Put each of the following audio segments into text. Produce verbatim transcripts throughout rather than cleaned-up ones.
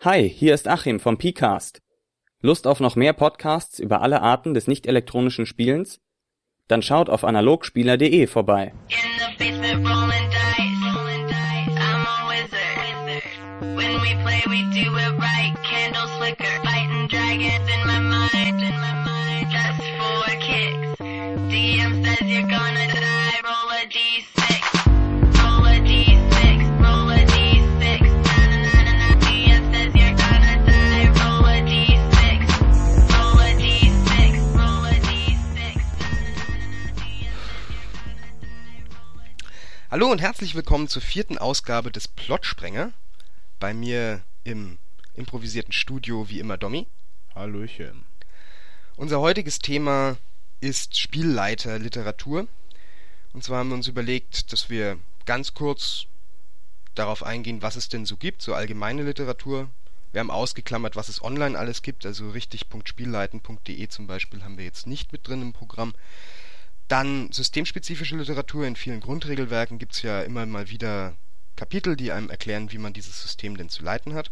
Hi, hier ist Achim vom P-Cast. Lust auf noch mehr Podcasts über alle Arten des nicht-elektronischen Spielens? Dann schaut auf analogspieler punkt de vorbei. Hallo und herzlich willkommen zur vierten Ausgabe des Plotsprenger. Bei mir im improvisierten Studio wie immer Dommi. Hallöchen. Unser heutiges Thema ist Spielleiterliteratur. Und zwar haben wir uns überlegt, dass wir ganz kurz darauf eingehen, was es denn so gibt, so allgemeine Literatur. Wir haben ausgeklammert, was es online alles gibt, also richtig punkt spielleiten punkt de zum Beispiel haben wir jetzt nicht mit drin im Programm. Dann systemspezifische Literatur. In vielen Grundregelwerken gibt es ja immer mal wieder Kapitel, die einem erklären, wie man dieses System denn zu leiten hat.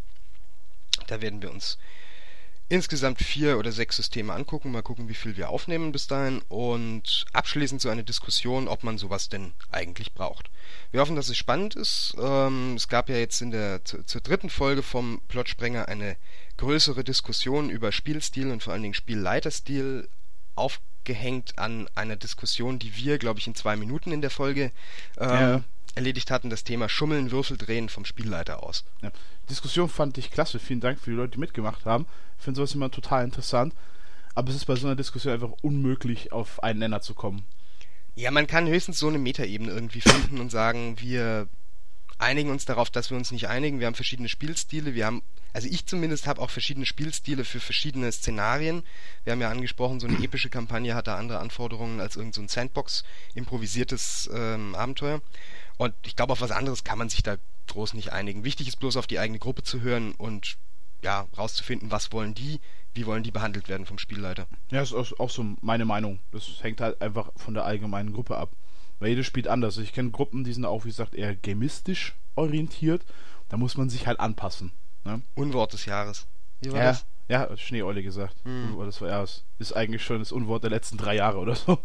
Da werden wir uns insgesamt vier oder sechs Systeme angucken, mal gucken, wie viel wir aufnehmen bis dahin und abschließend so eine Diskussion, ob man sowas denn eigentlich braucht. Wir hoffen, dass es spannend ist. Ähm, es gab ja jetzt in der zu, zur dritten Folge vom Plotsprenger eine größere Diskussion über Spielstil und vor allen Dingen Spielleiterstil auf gehängt an einer Diskussion, die wir, glaube ich, in zwei Minuten in der Folge ähm, ja. erledigt hatten, das Thema Schummeln, Würfeldrehen vom Spielleiter aus. Ja. Diskussion fand ich klasse, vielen Dank für die Leute, die mitgemacht haben. Ich finde sowas immer total interessant, aber es ist bei so einer Diskussion einfach unmöglich, auf einen Nenner zu kommen. Ja, man kann höchstens so eine Metaebene irgendwie finden und sagen, wir einigen uns darauf, dass wir uns nicht einigen, wir haben verschiedene Spielstile, wir haben Also ich zumindest habe auch verschiedene Spielstile für verschiedene Szenarien. Wir haben ja angesprochen, so eine epische Kampagne hat da andere Anforderungen als irgend so ein Sandbox-improvisiertes ähm, Abenteuer. Und ich glaube, auf was anderes kann man sich da groß nicht einigen. Wichtig ist bloß, auf die eigene Gruppe zu hören und ja, rauszufinden, was wollen die, wie wollen die behandelt werden vom Spielleiter. Ja, das ist auch so meine Meinung. Das hängt halt einfach von der allgemeinen Gruppe ab. Weil jedes spielt anders. Ich kenne Gruppen, die sind auch, wie gesagt, eher gamistisch orientiert. Da muss man sich halt anpassen. Ne? Unwort des Jahres. Wie war ja, das? Ja, Schneeeule gesagt. Hm. Das war, ja, das ist eigentlich schon das Unwort der letzten drei Jahre oder so.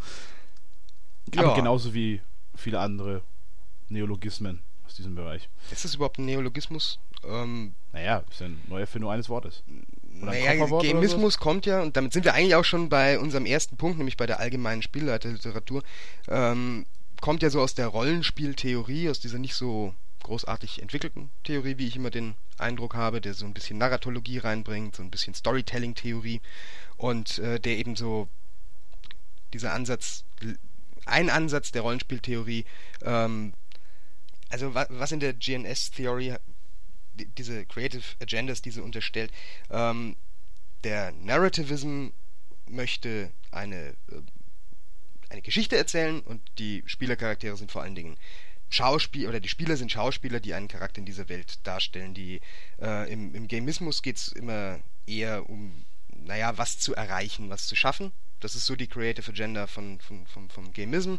Ja. Aber genauso wie viele andere Neologismen aus diesem Bereich. Ist das überhaupt ein Neologismus? Ähm, naja, ist ja eine Neuerfindung eines Wortes. Oder naja, Gamismus kommt ja, und damit sind wir eigentlich auch schon bei unserem ersten Punkt, nämlich bei der allgemeinen Spielleiterliteratur, ähm, kommt ja so aus der Rollenspieltheorie, aus dieser nicht so großartig entwickelten Theorie, wie ich immer den Eindruck habe, der so ein bisschen Narratologie reinbringt, so ein bisschen Storytelling-Theorie und äh, der eben so dieser Ansatz, ein Ansatz der Rollenspieltheorie, ähm, also wa- was in der G N S-Theorie, die, diese Creative Agendas, die sie unterstellt, ähm, der Narrativism möchte eine, äh, eine Geschichte erzählen und die Spielercharaktere sind vor allen Dingen Schauspieler, oder die Spieler sind Schauspieler, die einen Charakter in dieser Welt darstellen. Die äh, im, im Gamismus geht es immer eher um, naja, was zu erreichen, was zu schaffen. Das ist so die Creative Agenda von, von, von, vom Gamism.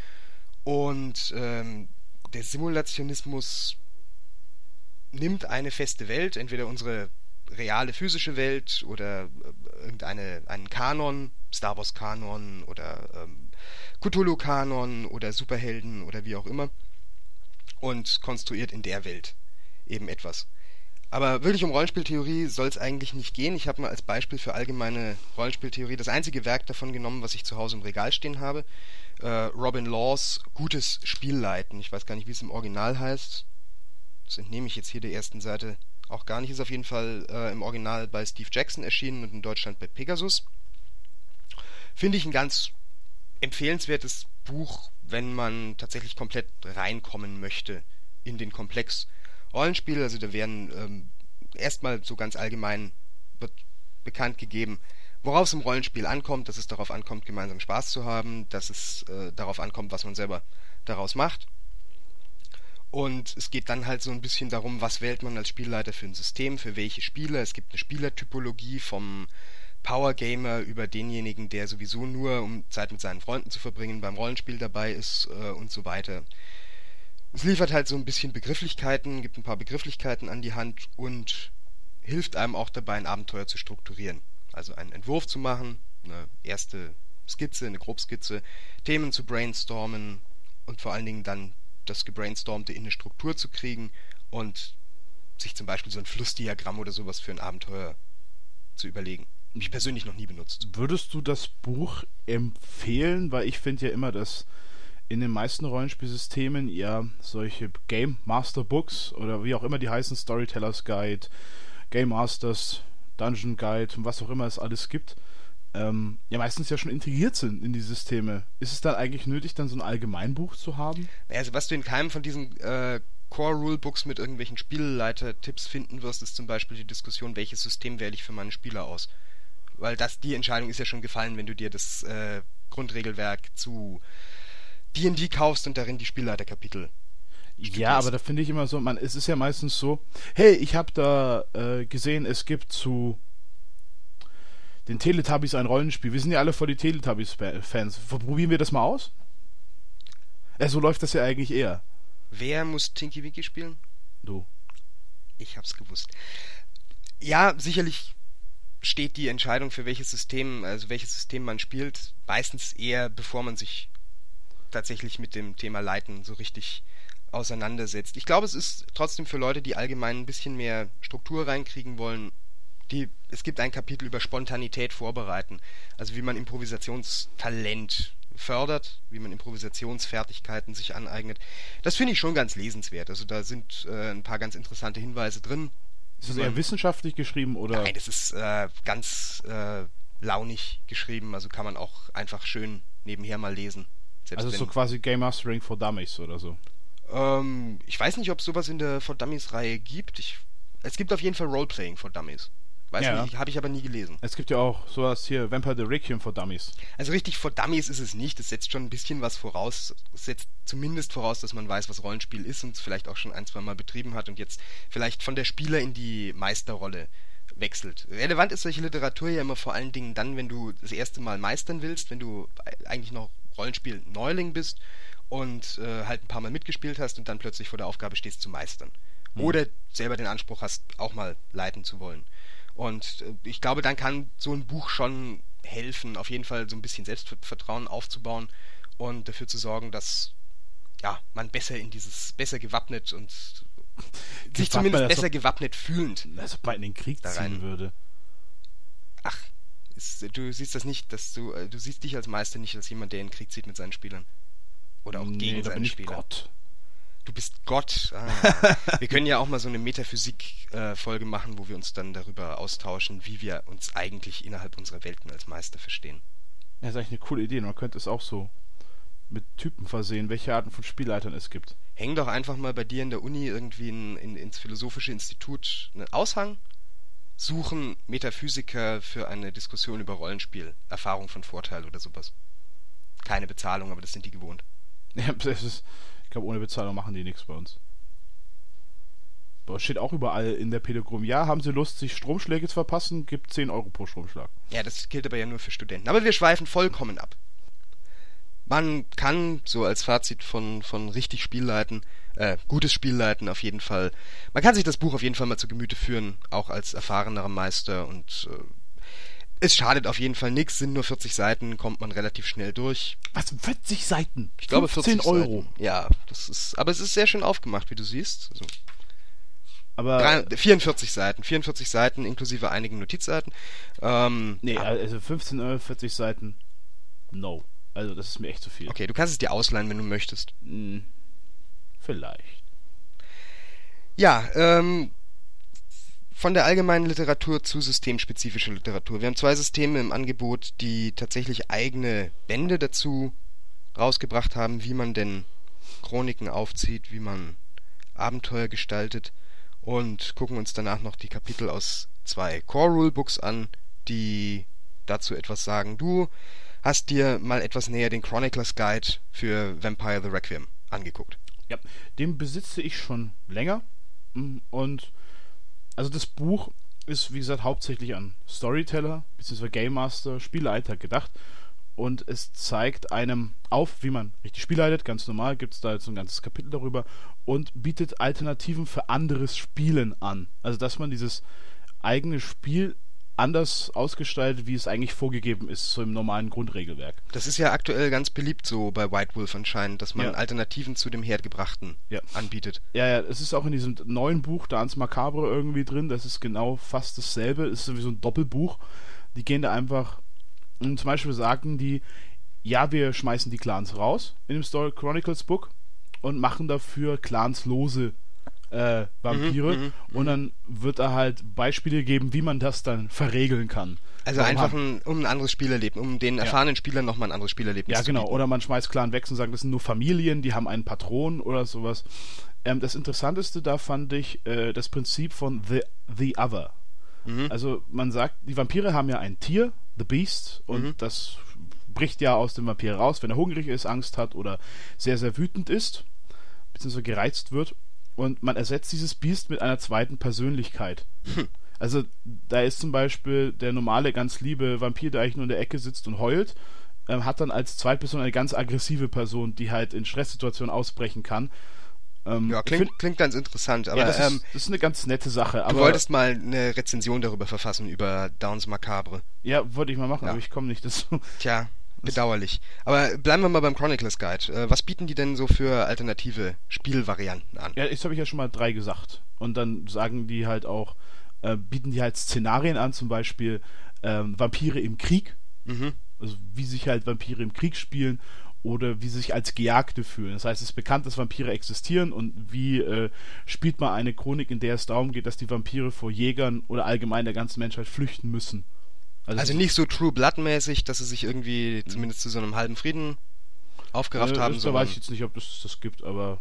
Und ähm, der Simulationismus nimmt eine feste Welt, entweder unsere reale physische Welt oder äh, irgendeine einen Kanon, Star Wars Kanon oder ähm, Cthulhu Kanon oder Superhelden oder wie auch immer, und konstruiert in der Welt eben etwas. Aber wirklich um Rollenspieltheorie soll es eigentlich nicht gehen. Ich habe mal als Beispiel für allgemeine Rollenspieltheorie das einzige Werk davon genommen, was ich zu Hause im Regal stehen habe. Äh, Robin Laws Gutes Spielleiten. Ich weiß gar nicht, wie es im Original heißt. Das entnehme ich jetzt hier der ersten Seite auch gar nicht. Ist auf jeden Fall äh, im Original bei Steve Jackson erschienen und in Deutschland bei Pegasus. Finde ich ein ganz empfehlenswertes Buch, wenn man tatsächlich komplett reinkommen möchte in den Komplex Rollenspiel. Also da werden ähm, erstmal so ganz allgemein wird bekannt gegeben, worauf es im Rollenspiel ankommt, dass es darauf ankommt, gemeinsam Spaß zu haben, dass es äh, darauf ankommt, was man selber daraus macht. Und es geht dann halt so ein bisschen darum, was wählt man als Spielleiter für ein System, für welche Spieler. Es gibt eine Spielertypologie vom Power-Gamer über denjenigen, der sowieso nur, um Zeit mit seinen Freunden zu verbringen, beim Rollenspiel dabei ist äh, und so weiter. Es liefert halt so ein bisschen Begrifflichkeiten, gibt ein paar Begrifflichkeiten an die Hand und hilft einem auch dabei, ein Abenteuer zu strukturieren. Also einen Entwurf zu machen, eine erste Skizze, eine Grobskizze, Themen zu brainstormen und vor allen Dingen dann das Gebrainstormte in eine Struktur zu kriegen und sich zum Beispiel so ein Flussdiagramm oder sowas für ein Abenteuer zu überlegen. Hab ich persönlich noch nie benutzt. Würdest du das Buch empfehlen? Weil ich finde ja immer, dass in den meisten Rollenspielsystemen ja solche Game Master Books oder wie auch immer die heißen, Storytellers Guide, Game Masters, Dungeon Guide und was auch immer es alles gibt, ähm, ja meistens ja schon integriert sind in die Systeme. Ist es dann eigentlich nötig, dann so ein Allgemeinbuch zu haben? Also was du in keinem von diesen äh, Core-Rulebooks mit irgendwelchen Spielleiter-Tipps finden wirst, ist zum Beispiel die Diskussion, welches System wähle ich für meine Spieler aus. Weil das, die Entscheidung ist ja schon gefallen, wenn du dir das äh, Grundregelwerk zu D und D kaufst und darin die Spielleiterkapitel. Ja, aber da finde ich immer so, man, es ist ja meistens so, hey, ich habe da äh, gesehen, es gibt zu den Teletubbies ein Rollenspiel. Wir sind ja alle voll die Teletubbies-Fans. Probieren wir das mal aus? Ja, so läuft das ja eigentlich eher. Wer muss Tinky Winky spielen? Du. Ich hab's gewusst. Ja, sicherlich steht die Entscheidung für welches System, also welches System man spielt, meistens eher, bevor man sich tatsächlich mit dem Thema Leiten so richtig auseinandersetzt. Ich glaube, es ist trotzdem für Leute, die allgemein ein bisschen mehr Struktur reinkriegen wollen, die, es gibt ein Kapitel über Spontanität vorbereiten, also wie man Improvisationstalent fördert, wie man Improvisationsfertigkeiten sich aneignet. Das finde ich schon ganz lesenswert. Also da sind äh, ein paar ganz interessante Hinweise drin. Ist das eher wissenschaftlich geschrieben oder? Nein, das ist äh, ganz äh, launig geschrieben, also kann man auch einfach schön nebenher mal lesen. Selbst also so quasi Game Mastering for Dummies oder so? Ähm, ich weiß nicht, ob es sowas in der For Dummies-Reihe gibt. Ich, es gibt auf jeden Fall Roleplaying for Dummies. Weiß ja. nicht, habe ich aber nie gelesen. Es gibt ja auch sowas hier, Vampire the Requiem for Dummies. Also richtig for Dummies ist es nicht. Es setzt schon ein bisschen was voraus. Es setzt zumindest voraus, dass man weiß, was Rollenspiel ist und es vielleicht auch schon ein, zwei Mal betrieben hat und jetzt vielleicht von der Spieler in die Meisterrolle wechselt. Relevant ist solche Literatur ja immer vor allen Dingen dann, wenn du das erste Mal meistern willst, wenn du eigentlich noch Rollenspiel-Neuling bist und äh, halt ein paar Mal mitgespielt hast und dann plötzlich vor der Aufgabe stehst zu meistern. Hm. Oder selber den Anspruch hast, auch mal leiten zu wollen. Und äh, ich glaube, dann kann so ein Buch schon helfen, auf jeden Fall so ein bisschen Selbstvertrauen aufzubauen und dafür zu sorgen, dass ja, man besser in dieses, besser gewappnet und sich zumindest besser ob, gewappnet fühlend als ob man in den Krieg ziehen würde. Ach, ist, du siehst das nicht, dass du, du siehst dich als Meister nicht als jemand, der in den Krieg zieht mit seinen Spielern. Oder auch nee, gegen da seine bin ich Spieler. Gott. Du bist Gott. Ah. Wir können ja auch mal so eine Metaphysik-Folge äh, machen, wo wir uns dann darüber austauschen, wie wir uns eigentlich innerhalb unserer Welten als Meister verstehen. Ja, das ist eigentlich eine coole Idee. Man könnte es auch so mit Typen versehen, welche Arten von Spielleitern es gibt. Häng doch einfach mal bei dir in der Uni irgendwie in, in, ins Philosophische Institut einen Aushang, suchen Metaphysiker für eine Diskussion über Rollenspiel, Erfahrung von Vorteil oder sowas. Keine Bezahlung, aber das sind die gewohnt. Ja, das ist, ich glaube, ohne Bezahlung machen die nichts bei uns. Aber es steht auch überall in der Pädagogik. Ja, haben Sie Lust, sich Stromschläge zu verpassen? Gibt zehn Euro pro Stromschlag. Ja, das gilt aber ja nur für Studenten. Aber wir schweifen vollkommen ab. Man kann, so als Fazit von, von richtig Spielleiten, äh, gutes Spielleiten auf jeden Fall, man kann sich das Buch auf jeden Fall mal zu Gemüte führen, auch als erfahrenerer Meister und äh, es schadet auf jeden Fall nichts, sind nur vierzig Seiten, kommt man relativ schnell durch. Was, vierzig Seiten? Ich glaube vierzig Euro. Seiten. Ja, das ist, aber es ist sehr schön aufgemacht, wie du siehst. Also, aber drei, vierundvierzig Seiten, vierundvierzig Seiten inklusive einigen Notizseiten. Ähm, nee, also fünfzehn Euro, vierzig Seiten, no. Also das ist mir echt zu viel. Okay, du kannst es dir ausleihen, wenn du möchtest. Hm, vielleicht. Ja, ähm, von der allgemeinen Literatur zu systemspezifischer Literatur. Wir haben zwei Systeme im Angebot, die tatsächlich eigene Bände dazu rausgebracht haben, wie man denn Chroniken aufzieht, wie man Abenteuer gestaltet und gucken uns danach noch die Kapitel aus zwei Core-Rulebooks an, die dazu etwas sagen. Du hast dir mal etwas näher den Chronicler's Guide für Vampire the Requiem angeguckt. Ja, den besitze ich schon länger und also das Buch ist, wie gesagt, hauptsächlich an Storyteller bzw. Game Master, Spielleiter gedacht und es zeigt einem auf, wie man richtig spielleitet, ganz normal, gibt es da jetzt ein ganzes Kapitel darüber und bietet Alternativen für anderes Spielen an. Also dass man dieses eigene Spiel anders ausgestaltet, wie es eigentlich vorgegeben ist, so im normalen Grundregelwerk. Das ist ja aktuell ganz beliebt so bei White Wolf anscheinend, dass man ja. Alternativen zu dem Hergebrachten ja. anbietet. Ja, ja, es ist auch in diesem neuen Buch Danse Macabre irgendwie drin, das ist genau fast dasselbe, es ist sowieso ein Doppelbuch. Die gehen da einfach, zum Beispiel sagen die, ja, wir schmeißen die Clans raus in dem Story Chronicles Book und machen dafür clanslose Äh, Vampire mhm, und dann wird da halt Beispiele geben, wie man das dann verregeln kann. Also Warum einfach ein, um ein anderes Spielerleben, um den erfahrenen ja. Spielern nochmal ein anderes Spielerlebnis ja, zu genau. bieten. Oder man schmeißt Clan weg und sagt, das sind nur Familien, die haben einen Patron oder sowas. Ähm, das Interessanteste da fand ich äh, das Prinzip von The, the Other. Mhm. Also man sagt, die Vampire haben ja ein Tier, The Beast, und mhm. das bricht ja aus dem Vampir raus, wenn er hungrig ist, Angst hat oder sehr, sehr wütend ist, beziehungsweise gereizt wird. Und man ersetzt dieses Biest mit einer zweiten Persönlichkeit. Hm. Also da ist zum Beispiel der normale, ganz liebe Vampir, der eigentlich nur in der Ecke sitzt und heult, ähm, hat dann als Zweitperson eine ganz aggressive Person, die halt in Stresssituationen ausbrechen kann. Ähm, ja, klingt, find, klingt ganz interessant. Aber ja, das, ähm, ist, das ist eine ganz nette Sache. Du aber, wolltest mal eine Rezension darüber verfassen, über Danse Macabre. Ja, wollte ich mal machen, ja. aber ich komme nicht dazu. Tja. Bedauerlich. Aber bleiben wir mal beim Chronicles Guide. Was bieten die denn so für alternative Spielvarianten an? Ja, jetzt habe ich ja schon mal drei gesagt. Und dann sagen die halt auch, äh, bieten die halt Szenarien an, zum Beispiel ähm, Vampire im Krieg. Mhm. Also wie sich halt Vampire im Krieg spielen oder wie sie sich als Gejagte fühlen. Das heißt, es ist bekannt, dass Vampire existieren und wie äh, spielt man eine Chronik, in der es darum geht, dass die Vampire vor Jägern oder allgemein der ganzen Menschheit flüchten müssen. Also, also nicht so True Blood-mäßig, dass sie sich irgendwie mhm. zumindest zu so einem halben Frieden aufgerafft äh, haben. Da weiß ich jetzt nicht, ob es das gibt, aber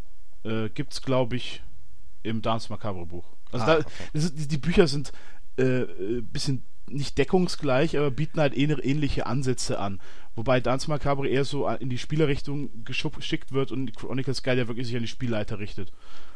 äh, gibt es, glaube ich, im Danse Macabre Buch. Also ah, da, okay. das, die, die Bücher sind ein äh, bisschen nicht deckungsgleich, aber bieten halt ähnliche Ansätze an. Wobei Danse Macabre eher so in die Spielerrichtung geschickt wird und Chronicles Guide ja wirklich sich an die Spielleiter richtet.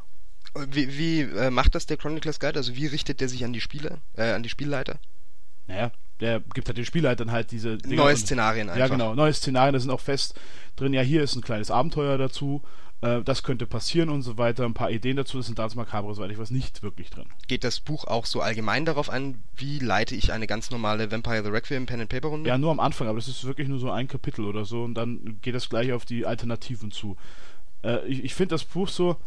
Wie, wie äh, macht das der Chronicles Guide? Also wie richtet der sich an die Spieler, äh, an die Spielleiter? Naja, der gibt halt den Spielleitern halt diese Dinge neue Szenarien einfach. Ja, genau, neue Szenarien, da sind auch fest drin, ja, hier ist ein kleines Abenteuer dazu, äh, das könnte passieren und so weiter, ein paar Ideen dazu, das sind Danse Macabre, soweit ich weiß, nicht wirklich drin. Geht das Buch auch so allgemein darauf an, wie leite ich eine ganz normale Vampire the Requiem Pen-and-Paper-Runde? Ja, nur am Anfang, aber das ist wirklich nur so ein Kapitel oder so und dann geht das gleich auf die Alternativen zu. Äh, ich ich finde das Buch so,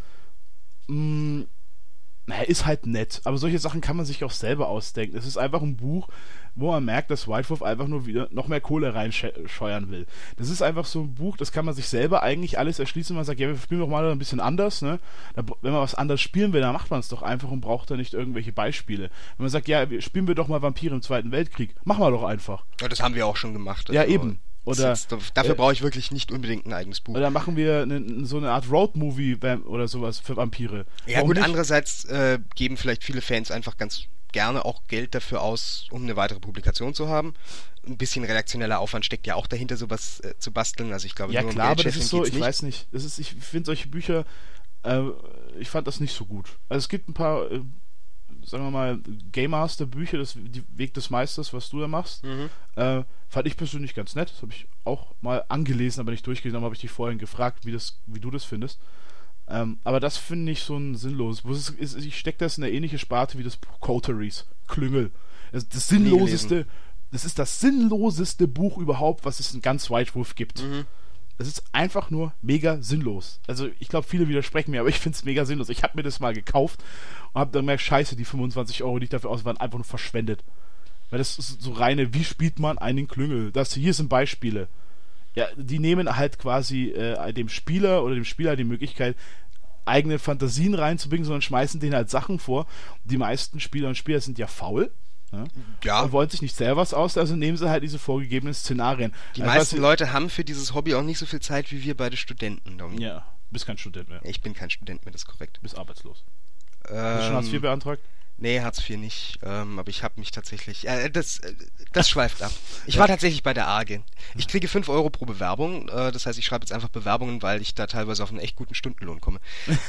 mh, naja, ist halt nett, aber solche Sachen kann man sich auch selber ausdenken. Es ist einfach ein Buch, wo man merkt, dass White Wolf einfach nur wieder noch mehr Kohle reinscheuern will. Das ist einfach so ein Buch, das kann man sich selber eigentlich alles erschließen, wenn man sagt, ja, wir spielen doch mal ein bisschen anders, ne? Da, wenn man was anders spielen will, dann macht man es doch einfach und braucht da nicht irgendwelche Beispiele. Wenn man sagt, ja, spielen wir doch mal Vampire im Zweiten Weltkrieg, machen wir doch einfach. Ja, das haben wir auch schon gemacht. Also ja, eben. Oder, ist, dafür äh, brauche ich wirklich nicht unbedingt ein eigenes Buch. Oder machen wir eine, so eine Art Road-Movie oder sowas für Vampire. Ja, Warum gut, nicht? Andererseits äh, geben vielleicht viele Fans einfach ganz gerne auch Geld dafür aus, um eine weitere Publikation zu haben. Ein bisschen redaktioneller Aufwand steckt ja auch dahinter, sowas äh, zu basteln. Also ich glaube, ja, nur klar, um aber das ist so, ich nicht. weiß nicht. Das ist, ich finde solche Bücher, äh, ich fand das nicht so gut. Also es gibt ein paar, äh, sagen wir mal, Game Master Bücher, das die Weg des Meisters, was du da machst, mhm. äh, fand ich persönlich ganz nett. Das habe ich auch mal angelesen, aber nicht durchgelesen, aber habe ich dich vorhin gefragt, wie das, wie du das findest. Ähm, aber das finde ich so ein sinnloses. Ich stecke das in eine ähnliche Sparte wie das Buch Coteries, Klüngel. Das, das sinnloseste, das ist das sinnloseste Buch überhaupt, was es in ganz White Wolf gibt. Mhm. Es ist einfach nur mega sinnlos. Also ich glaube, viele widersprechen mir, aber ich finde es mega sinnlos. Ich habe mir das mal gekauft und habe dann gemerkt, scheiße, die fünfundzwanzig Euro, die ich dafür aus waren, einfach nur verschwendet. Weil das ist so reine, wie spielt man einen Klüngel? Das hier sind Beispiele. Ja, die nehmen halt quasi äh, dem Spieler oder dem Spieler die Möglichkeit, eigene Fantasien reinzubringen, sondern schmeißen denen halt Sachen vor. Die meisten Spieler und Spieler sind ja faul. Ja. ja. Und wollen sich nicht selber was aus, also nehmen sie halt diese vorgegebenen Szenarien. Die also meisten Leute haben für dieses Hobby auch nicht so viel Zeit wie wir beide Studenten, Domi. Ja, du bist kein Student mehr. Ich bin kein Student mehr, das ist korrekt. Du bist arbeitslos. Ähm, Hast du schon Hartz vier beantragt? Nee, Hartz vier nicht, ähm, aber ich habe mich tatsächlich, äh, das, äh, das schweift ab. Ich war tatsächlich bei der A G. Ich kriege fünf Euro pro Bewerbung, äh, das heißt, ich schreibe jetzt einfach Bewerbungen, weil ich da teilweise auf einen echt guten Stundenlohn komme.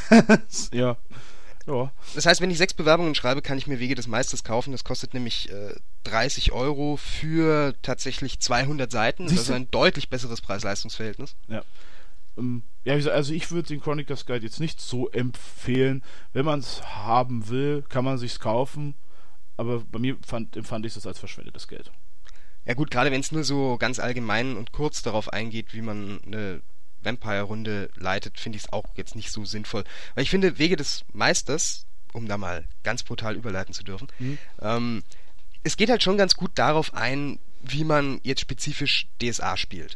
ja. Ja. Das heißt, wenn ich sechs Bewerbungen schreibe, kann ich mir Wege des Meisters kaufen. Das kostet nämlich äh, dreißig Euro für tatsächlich zweihundert Seiten. Das ist also ein deutlich besseres Preis-Leistungs-Verhältnis. Ja. Um, ja, also ich würde den Chronicles Guide jetzt nicht so empfehlen. Wenn man es haben will, kann man sich's kaufen. aber bei mir fand, empfand ich das als verschwendetes Geld. Ja gut, gerade wenn es nur so ganz allgemein und kurz darauf eingeht, wie man eine Vampire-Runde leitet, finde ich es auch jetzt nicht so sinnvoll. Weil ich finde, Wege des Meisters, um da mal ganz brutal überleiten zu dürfen, mhm. ähm, es geht halt schon ganz gut darauf ein, wie man jetzt spezifisch D S A spielt.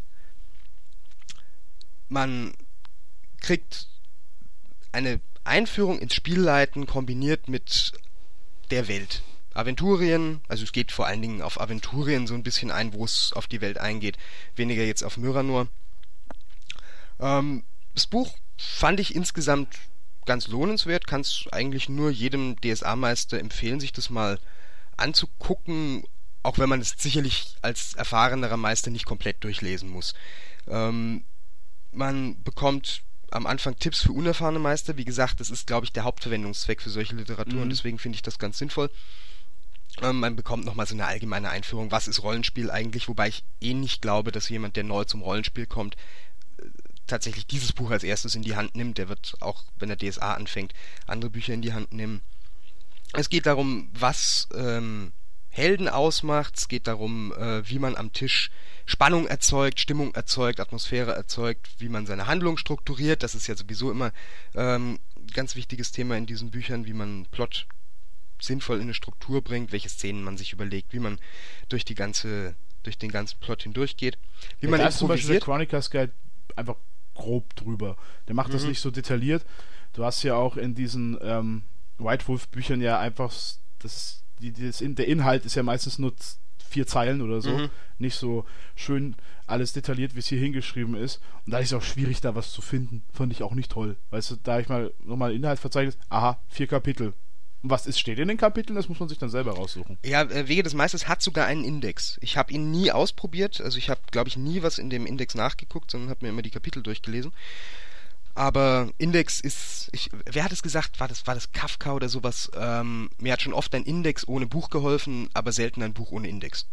Man kriegt eine Einführung ins Spielleiten kombiniert mit der Welt. Aventurien, also es geht vor allen Dingen auf Aventurien so ein bisschen ein, wo es auf die Welt eingeht, weniger jetzt auf Myranor. Ähm, das Buch fand ich insgesamt ganz lohnenswert, kann es eigentlich nur jedem D S A-Meister empfehlen, sich das mal anzugucken, auch wenn man es sicherlich als erfahrenerer Meister nicht komplett durchlesen muss. Ähm, man bekommt am Anfang Tipps für unerfahrene Meister. Wie gesagt, das ist, glaube ich, der Hauptverwendungszweck für solche Literatur, mhm. und deswegen finde ich das ganz sinnvoll. Ähm, man bekommt nochmal so eine allgemeine Einführung, was ist Rollenspiel eigentlich, wobei ich eh nicht glaube, dass jemand, der neu zum Rollenspiel kommt, tatsächlich dieses Buch als erstes in die Hand nimmt. Der wird auch, wenn er D S A anfängt, andere Bücher in die Hand nehmen. Es geht darum, was ähm, Helden ausmacht. Es geht darum, äh, wie man am Tisch Spannung erzeugt, Stimmung erzeugt, Atmosphäre erzeugt, wie man seine Handlung strukturiert. Das ist ja sowieso immer ähm, ein ganz wichtiges Thema in diesen Büchern, wie man Plot sinnvoll in eine Struktur bringt, welche Szenen man sich überlegt, wie man durch die ganze, durch den ganzen Plot hindurchgeht. Wie ja, man da ist zum Beispiel der Chronicles Guide einfach grob drüber. Der macht mhm. das nicht so detailliert. Du hast ja auch in diesen ähm, White Wolf Büchern ja einfach, das, die, das, der Inhalt ist ja meistens nur vier Zeilen oder so. Mhm. Nicht so schön alles detailliert, wie es hier hingeschrieben ist. Und da ist es auch schwierig, da was zu finden. Fand ich auch nicht toll. Weißt du, da ich mal nochmal Inhaltsverzeichnis, aha, vier Kapitel. Und was ist, steht in den Kapiteln? Das muss man sich dann selber raussuchen. Ja, Wege des Meisters hat sogar einen Index. Ich habe ihn nie ausprobiert. Also ich habe, glaube ich, nie was in dem Index nachgeguckt, sondern habe mir immer die Kapitel durchgelesen. Aber Index ist, ich, wer hat es gesagt? War das, war das Kafka oder sowas? Ähm, mir hat schon oft ein Index ohne Buch geholfen, aber selten ein Buch ohne Index.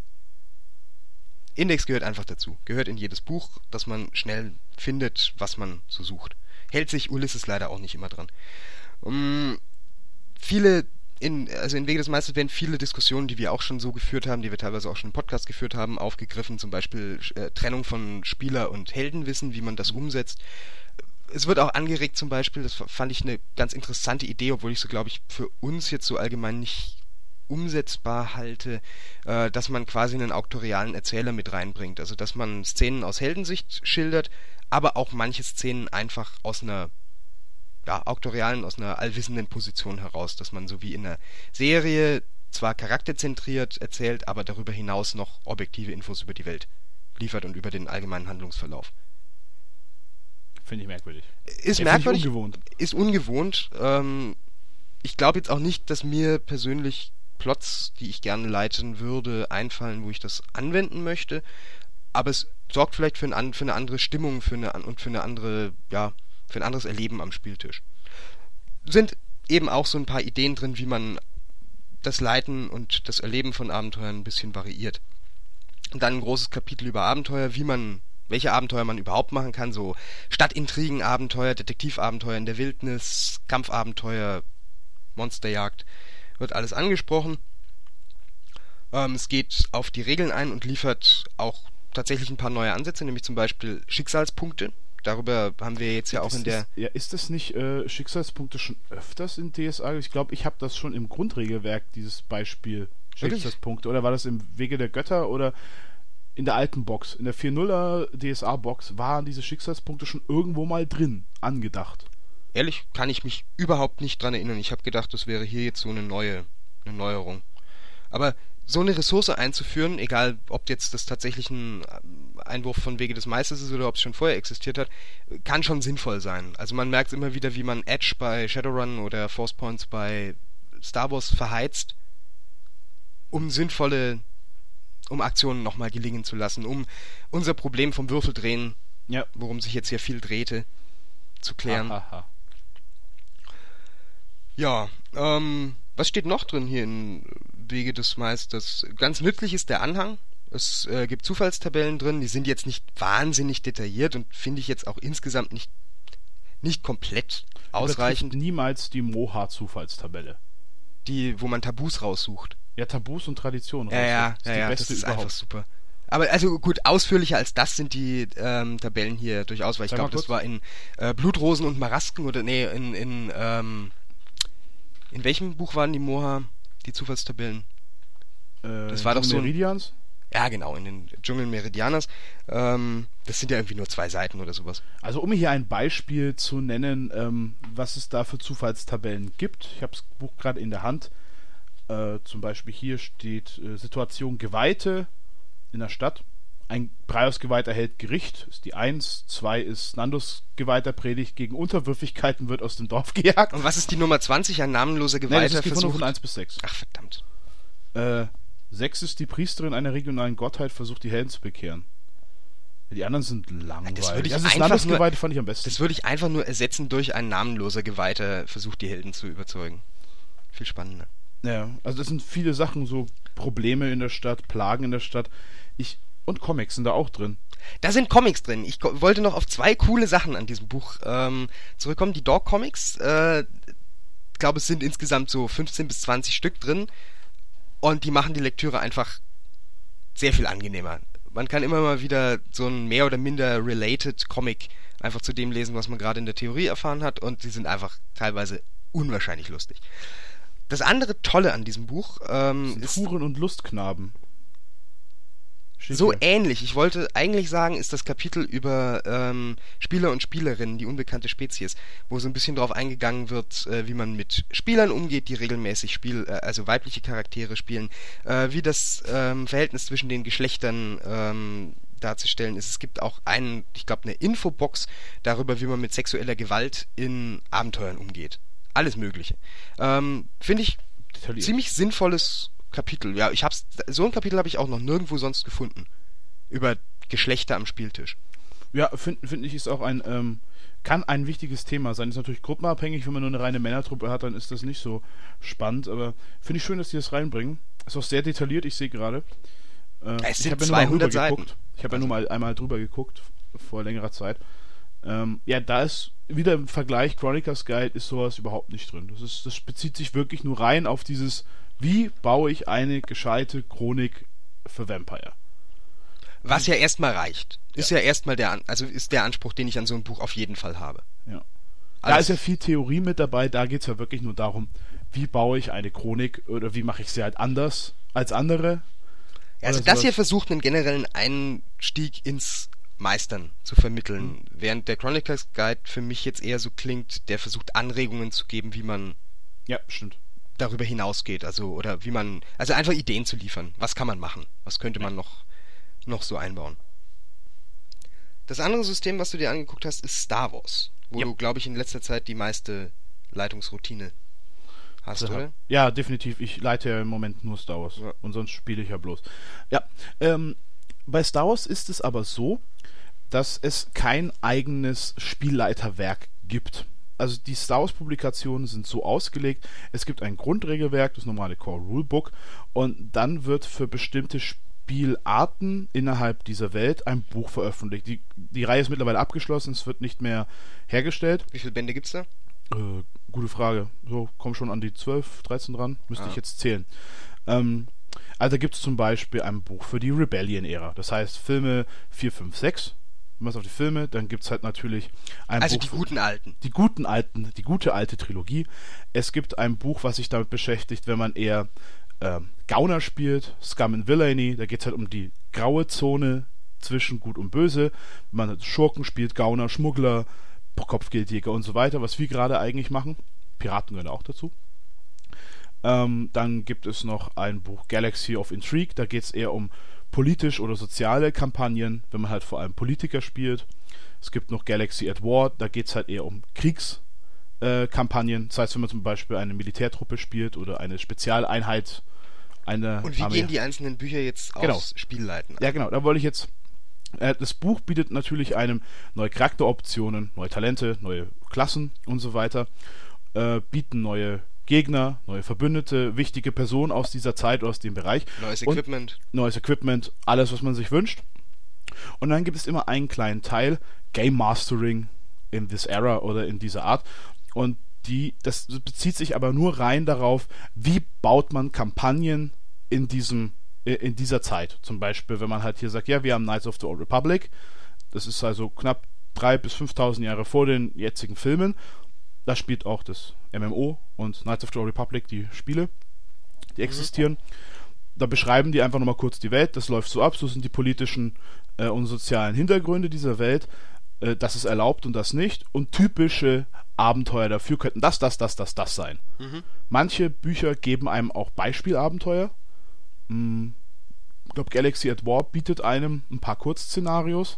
Index gehört einfach dazu. Gehört in jedes Buch, dass man schnell findet, was man so sucht. Hält sich Ulysses leider auch nicht immer dran. Um, viele, in, also in Wege des Meisters werden viele Diskussionen, die wir auch schon so geführt haben, die wir teilweise auch schon im Podcast geführt haben, aufgegriffen. Zum Beispiel äh, Trennung von Spieler- und Heldenwissen, wie man das umsetzt. Es wird auch angeregt zum Beispiel, das fand ich eine ganz interessante Idee, obwohl ich so, glaube ich, für uns jetzt so allgemein nicht umsetzbar halte, äh, dass man quasi einen auktorialen Erzähler mit reinbringt. Also, dass man Szenen aus Heldensicht schildert, aber auch manche Szenen einfach aus einer ja, auktorialen, aus einer allwissenden Position heraus, dass man so wie in einer Serie zwar charakterzentriert erzählt, aber darüber hinaus noch objektive Infos über die Welt liefert und über den allgemeinen Handlungsverlauf. Finde ich merkwürdig. Ist ja, merkwürdig, ungewohnt. Ist ungewohnt. Ähm, ich glaube jetzt auch nicht, dass mir persönlich Plots, die ich gerne leiten würde, einfallen, wo ich das anwenden möchte. Aber es sorgt vielleicht für, ein, für eine andere Stimmung, für eine und für eine andere, ja, für ein anderes Erleben am Spieltisch. Sind eben auch so ein paar Ideen drin, wie man das Leiten und das Erleben von Abenteuern ein bisschen variiert. Und dann ein großes Kapitel über Abenteuer, wie man welche Abenteuer man überhaupt machen kann, so Stadtintrigen-Abenteuer, Detektivabenteuer in der Wildnis, Kampfabenteuer, Monsterjagd, wird alles angesprochen. Ähm, es geht auf die Regeln ein und liefert auch tatsächlich ein paar neue Ansätze, nämlich zum Beispiel Schicksalspunkte. Darüber haben wir jetzt ja auch ist in der... Das, ja, ist das nicht äh, Schicksalspunkte schon öfters in D S A? Ich glaube, ich habe das schon im Grundregelwerk, dieses Beispiel Schicksalspunkte. Oder war das im Wege der Götter oder... In der alten Box, in der vier nuller D S A-Box, waren diese Schicksalspunkte schon irgendwo mal drin, angedacht. Ehrlich, kann ich mich überhaupt nicht dran erinnern. Ich habe gedacht, das wäre hier jetzt so eine neue eine Neuerung. Aber so eine Ressource einzuführen, egal ob jetzt das tatsächlich ein Einwurf von Wege des Meisters ist oder ob es schon vorher existiert hat, kann schon sinnvoll sein. Also man merkt immer wieder, wie man Edge bei Shadowrun oder Force Points bei Star Wars verheizt, um sinnvolle um Aktionen nochmal gelingen zu lassen, um unser Problem vom Würfeldrehen, ja. worum sich jetzt hier viel drehte, zu klären. Ha, ha, ha. Ja, ähm, was steht noch drin hier in Wege des Meisters? Ganz nützlich ist der Anhang. Es äh, gibt Zufallstabellen drin, die sind jetzt nicht wahnsinnig detailliert und finde ich jetzt auch insgesamt nicht, nicht komplett ausreichend. Niemals die Moha-Zufallstabelle. Die, wo man Tabus raussucht. Ja, Tabus und Traditionen. Ja, ja, das ist, ja, ja, das ist einfach super. Aber also gut, ausführlicher als das sind die ähm, Tabellen hier durchaus, weil ich glaube, das war in äh, Blutrosen und Marasken oder nee, in in ähm, in welchem Buch waren die Moha, die Zufallstabellen? Äh, das war doch so Meridians? Ja, genau, in den Dschungel Meridianas. Ähm, das sind ja irgendwie nur zwei Seiten oder sowas. Also um hier ein Beispiel zu nennen, ähm, was es da für Zufallstabellen gibt. Ich habe das Buch gerade in der Hand. Äh, zum Beispiel hier steht äh, Situation Geweihte in der Stadt. Ein Breios Geweihter hält Gericht, ist die eins. zwei ist Nandos Geweihter predigt gegen Unterwürfigkeiten, wird aus dem Dorf gejagt. Und was ist die Nummer zwanzig, ein namenloser Geweihter? Nee, das ist die von eins bis sechs. Ach, verdammt. Äh, sechs ist die Priesterin einer regionalen Gottheit, versucht die Helden zu bekehren. Die anderen sind langweilig. Das würde ich also das einfach nur, Geweihte fand ich am besten. Das würde ich einfach nur ersetzen durch ein namenloser Geweihter, versucht die Helden zu überzeugen. Viel spannender. Ja, also das sind viele Sachen, so Probleme in der Stadt, Plagen in der Stadt. Ich und Comics sind da auch drin. Da sind Comics drin. Ich ko- wollte noch auf zwei coole Sachen an diesem Buch ähm, zurückkommen. Die Dog Comics, äh, ich glaube, es sind insgesamt so fünfzehn bis zwanzig Stück drin. Und die machen die Lektüre einfach sehr viel angenehmer. Man kann immer mal wieder so ein mehr oder minder related Comic einfach zu dem lesen, was man gerade in der Theorie erfahren hat. Und die sind einfach teilweise unwahrscheinlich lustig. Das andere Tolle an diesem Buch ähm, sind ist... Huren und Lustknaben. Steht So hier. ähnlich. Ich wollte eigentlich sagen, ist das Kapitel über ähm, Spieler und Spielerinnen, die unbekannte Spezies, wo so ein bisschen drauf eingegangen wird, äh, wie man mit Spielern umgeht, die regelmäßig Spiel, äh, also weibliche Charaktere spielen, äh, wie das ähm, Verhältnis zwischen den Geschlechtern ähm, darzustellen ist. Es gibt auch einen, ich glaube, eine Infobox darüber, wie man mit sexueller Gewalt in Abenteuern umgeht. Alles Mögliche. Ähm, Finde ich Detailliert. Ziemlich sinnvolles Kapitel. Ja, ich hab's, so ein Kapitel habe ich auch noch nirgendwo sonst gefunden. Über Geschlechter am Spieltisch. Ja, finde find ich, ist auch ein, ähm, kann ein wichtiges Thema sein. Ist natürlich gruppenabhängig, wenn man nur eine reine Männertruppe hat, dann ist das nicht so spannend, aber finde ich schön, dass die das reinbringen. Ist auch sehr detailliert, ich sehe gerade. Äh, es ich sind habe ja zweihundert nur mal Seiten. geguckt. Ich habe also. ja nur mal einmal drüber geguckt, vor längerer Zeit. Ähm, ja, da ist wieder im Vergleich Chronicles Guide ist sowas überhaupt nicht drin. Das ist, das bezieht sich wirklich nur rein auf dieses, wie baue ich eine gescheite Chronik für Vampire. Was ja erstmal reicht. Ist ja, ja erstmal der, also ist der Anspruch, den ich an so ein Buch auf jeden Fall habe. Ja. Da ist ja viel Theorie mit dabei, da geht es ja wirklich nur darum, wie baue ich eine Chronik oder wie mache ich sie halt anders als andere. Ja, also das hier versucht einen generellen Einstieg ins Meistern zu vermitteln, mhm. während der Chronicles Guide für mich jetzt eher so klingt, der versucht Anregungen zu geben, wie man ja, stimmt. darüber hinausgeht, also oder wie man, also einfach Ideen zu liefern, was kann man machen, was könnte man noch, noch so einbauen. Das andere System, was du dir angeguckt hast, ist Star Wars, wo ja. du, glaube ich, in letzter Zeit die meiste Leitungsroutine hast, also, oder? Ja, definitiv, ich leite ja im Moment nur Star Wars ja. und sonst spiele ich ja bloß. Ja, ähm, bei Star Wars ist es aber so, dass es kein eigenes Spielleiterwerk gibt. Also die Star Wars Publikationen sind so ausgelegt, es gibt ein Grundregelwerk, das normale Core Rulebook, und dann wird für bestimmte Spielarten innerhalb dieser Welt ein Buch veröffentlicht. Die, die Reihe ist mittlerweile abgeschlossen, es wird nicht mehr hergestellt. Wie viele Bände gibt's da? Äh, gute Frage. So, komm schon an die zwölf, dreizehn dran, müsste ah. ich jetzt zählen. Ähm, also gibt es zum Beispiel ein Buch für die Rebellion-Ära. Das heißt Filme vier, fünf, sechs. Wenn man es auf die Filme, dann gibt es halt natürlich ein also Buch. Also die guten alten. Die guten alten, die gute alte Trilogie. Es gibt ein Buch, was sich damit beschäftigt, wenn man eher äh, Gauner spielt, Scum and Villainy. Da geht es halt um die graue Zone zwischen Gut und Böse. Wenn man halt Schurken spielt, Gauner, Schmuggler, Kopfgeldjäger und so weiter, was wir gerade eigentlich machen. Piraten gehören auch dazu. Ähm, dann gibt es noch ein Buch Galaxy of Intrigue. Da geht es eher um politisch oder soziale Kampagnen, wenn man halt vor allem Politiker spielt. Es gibt noch Galaxy at War, da geht es halt eher um Kriegskampagnen. Äh, das heißt, wenn man zum Beispiel eine Militärtruppe spielt oder eine Spezialeinheit, eine Und wie Armee. gehen die einzelnen Bücher jetzt aus genau. Spielleiten? Ja, genau, da wollte ich jetzt... Äh, das Buch bietet natürlich einem neue Charakteroptionen, neue Talente, neue Klassen und so weiter, äh, bieten neue Gegner, neue Verbündete, wichtige Personen aus dieser Zeit oder aus dem Bereich. Neues Equipment. Neues Equipment, alles, was man sich wünscht. Und dann gibt es immer einen kleinen Teil, Game Mastering in this era oder in dieser Art. Und die, das bezieht sich aber nur rein darauf, wie baut man Kampagnen in diesem in dieser Zeit. Zum Beispiel, wenn man halt hier sagt, ja, wir haben Knights of the Old Republic, das ist also knapp dreitausend bis fünftausend Jahre vor den jetzigen Filmen, da spielt auch das M M O und Knights of the Old Republic, die Spiele, die existieren. Mhm. Da beschreiben die einfach nochmal kurz die Welt, das läuft so ab, so sind die politischen äh, und sozialen Hintergründe dieser Welt, äh, das ist erlaubt und das nicht, und typische Abenteuer dafür könnten das, das, das, das, das sein. Mhm. Manche Bücher geben einem auch Beispielabenteuer. Ich glaube, Galaxy at War bietet einem ein paar Kurzszenarios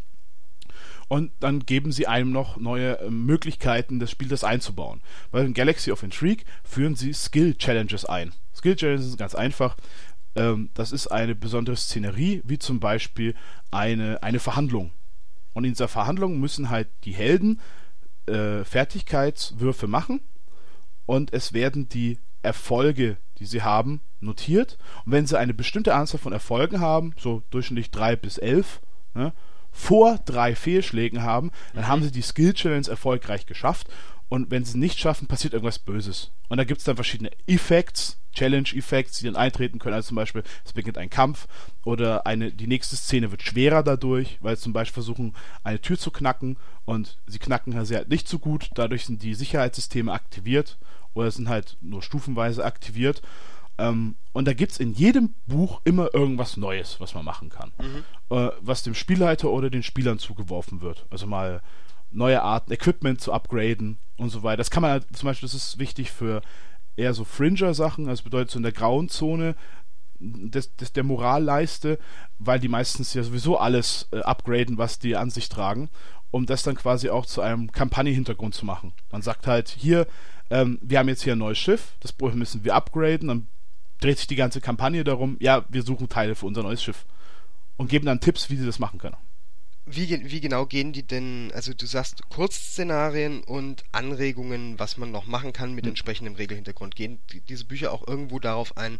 und dann geben sie einem noch neue äh, Möglichkeiten, das Spiel das einzubauen. Bei Galaxy of Intrigue führen sie Skill-Challenges ein. Skill-Challenges sind ganz einfach. Ähm, das ist eine besondere Szenerie, wie zum Beispiel eine, eine Verhandlung. Und in dieser Verhandlung müssen halt die Helden äh, Fertigkeitswürfe machen und es werden die Erfolge, die sie haben, notiert. Und wenn sie eine bestimmte Anzahl von Erfolgen haben, so durchschnittlich drei bis elf, ne, vor drei Fehlschlägen haben, dann mhm. haben sie die Skill Challenge erfolgreich geschafft. Und wenn sie nicht schaffen, passiert irgendwas Böses. Und da gibt es dann verschiedene Effects, Challenge-Effects, die dann eintreten können. Also zum Beispiel, es beginnt ein Kampf oder eine, die nächste Szene wird schwerer dadurch, weil sie zum Beispiel versuchen, eine Tür zu knacken und sie knacken sie halt nicht so gut. Dadurch sind die Sicherheitssysteme aktiviert oder sind halt nur stufenweise aktiviert. Ähm, und da gibt es in jedem Buch immer irgendwas Neues, was man machen kann. Mhm. Äh, was dem Spielleiter oder den Spielern zugeworfen wird. Also mal neue Arten, Equipment zu upgraden und so weiter. Das kann man halt, zum Beispiel, das ist wichtig für eher so Fringer-Sachen, das bedeutet so in der grauen Zone des, des, der Moralleiste, weil die meistens ja sowieso alles äh, upgraden, was die an sich tragen, um das dann quasi auch zu einem Kampagne-Hintergrund zu machen. Man sagt halt, hier, ähm, wir haben jetzt hier ein neues Schiff, das müssen wir upgraden, dann dreht sich die ganze Kampagne darum, ja, wir suchen Teile für unser neues Schiff und geben dann Tipps, wie sie das machen können. Wie, wie genau gehen die denn, also du sagst Kurzszenarien und Anregungen, was man noch machen kann mit hm. entsprechendem Regelhintergrund. Gehen die, diese Bücher auch irgendwo darauf ein,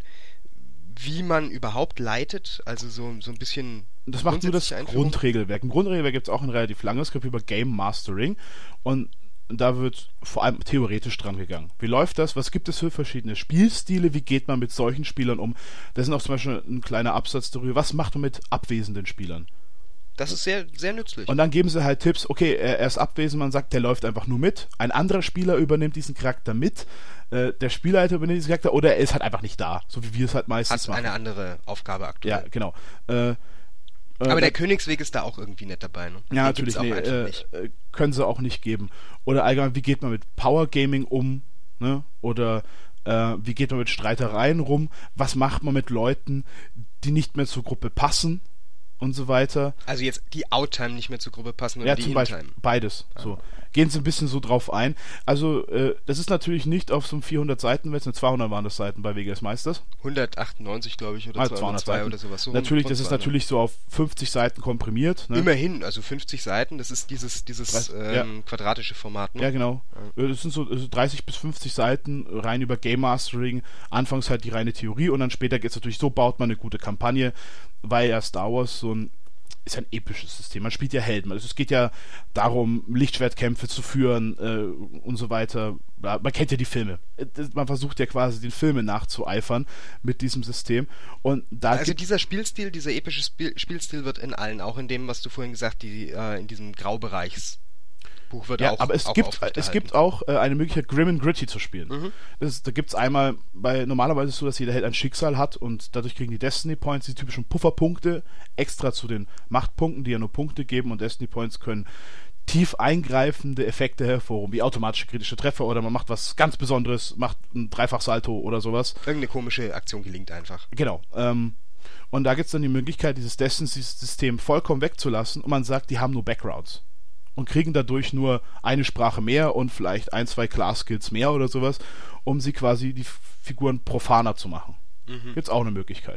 wie man überhaupt leitet? Also so, so ein bisschen... Das macht nur das Einführung? Grundregelwerk. Im Grundregelwerk gibt es auch ein relativ langes Skript über Game Mastering und da wird vor allem theoretisch dran gegangen. Wie läuft das? Was gibt es für verschiedene Spielstile? Wie geht man mit solchen Spielern um? Da sind auch zum Beispiel ein kleiner Absatz darüber. Was macht man mit abwesenden Spielern? Das ist sehr, sehr nützlich. Und dann geben sie halt Tipps, okay, er ist abwesend, man sagt, der läuft einfach nur mit. Ein anderer Spieler übernimmt diesen Charakter mit. Äh, der Spielleiter übernimmt diesen Charakter oder er ist halt einfach nicht da, so wie wir es halt meistens Hat machen. Hat eine andere Aufgabe aktuell. Ja, genau. Äh, äh, Aber der Königsweg ist da auch irgendwie nicht dabei, ne? Ja, Den natürlich, nee, äh, nicht. Können sie auch nicht geben. Oder allgemein, wie geht man mit Power Gaming um? Ne? Oder äh, wie geht man mit Streitereien rum? Was macht man mit Leuten, die nicht mehr zur Gruppe passen? Und so weiter. Also jetzt die Outtime nicht mehr zur Gruppe passen oder ja, die zum Beispiel Intime? Beides. Ah. So. Gehen sie ein bisschen so drauf ein. Also, äh, das ist natürlich nicht auf so einem vierhundert Seiten, wenn es eine zweihundert waren das Seiten bei W G S Meisters. hundertachtundneunzig, glaube ich, oder ah, zweihundertzwei oder sowas. So natürlich, das ist natürlich so auf fünfzig Seiten komprimiert. Ne? Immerhin, also fünfzig Seiten, das ist dieses, dieses ähm, ja. quadratische Format. Ne? Ja, genau. Ja. Das sind so also dreißig bis fünfzig Seiten rein über Game Mastering. Anfangs halt die reine Theorie und dann später geht es natürlich, so baut man eine gute Kampagne, weil ja Star Wars so ein ist ein episches System. Man spielt ja Helden. Also es geht ja darum, Lichtschwertkämpfe zu führen äh, und so weiter. Man kennt ja die Filme. Man versucht ja quasi den Filmen nachzueifern mit diesem System. Und da also dieser Spielstil, dieser epische Spiel- Spielstil wird in allen, auch in dem, was du vorhin gesagt hast, die, äh, in diesem Graubereichs Buch wird ja, auch aber es auch gibt es gibt auch äh, eine Möglichkeit, Grim and Gritty zu spielen. Mhm. Das, da gibt es einmal, bei normalerweise ist es so, dass jeder Held ein Schicksal hat und dadurch kriegen die Destiny Points, die typischen Pufferpunkte, extra zu den Machtpunkten, die ja nur Punkte geben, und Destiny Points können tief eingreifende Effekte hervorrufen, wie automatische kritische Treffer oder man macht was ganz Besonderes, macht ein Dreifach-Salto oder sowas. Irgendeine komische Aktion gelingt einfach. Genau. Ähm, und da gibt es dann die Möglichkeit, dieses Destiny-System vollkommen wegzulassen und man sagt, die haben nur Backgrounds. Und kriegen dadurch nur eine Sprache mehr und vielleicht ein, zwei Class-Skills mehr oder sowas, um sie quasi die Figuren profaner zu machen. Mhm. Gibt's auch eine Möglichkeit.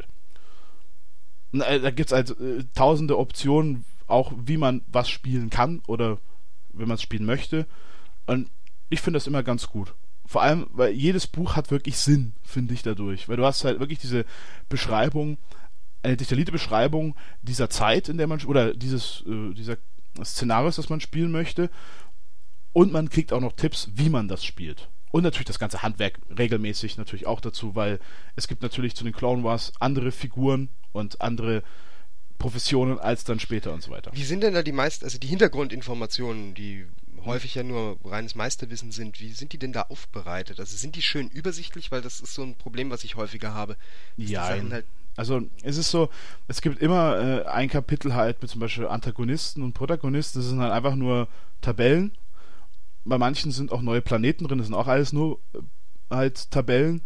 Und, äh, da gibt's halt äh, tausende Optionen, auch wie man was spielen kann oder wenn man es spielen möchte. Und ich finde das immer ganz gut. Vor allem, weil jedes Buch hat wirklich Sinn, finde ich, dadurch. Weil du hast halt wirklich diese Beschreibung, eine detaillierte Beschreibung dieser Zeit, in der man, oder dieses, äh, dieser Szenarios, das man spielen möchte, und man kriegt auch noch Tipps, wie man das spielt. Und natürlich das ganze Handwerk regelmäßig natürlich auch dazu, weil es gibt natürlich zu den Clone Wars andere Figuren und andere Professionen als dann später und so weiter. Wie sind denn da die meisten, also die Hintergrundinformationen, die häufig ja nur reines Meisterwissen sind, wie sind die denn da aufbereitet? Also sind die schön übersichtlich, weil das ist so ein Problem, was ich häufiger habe. Ja, halt also es ist so, es gibt immer äh, ein Kapitel halt mit zum Beispiel Antagonisten und Protagonisten, das sind halt einfach nur Tabellen. Bei manchen sind auch neue Planeten drin, das sind auch alles nur äh, halt Tabellen.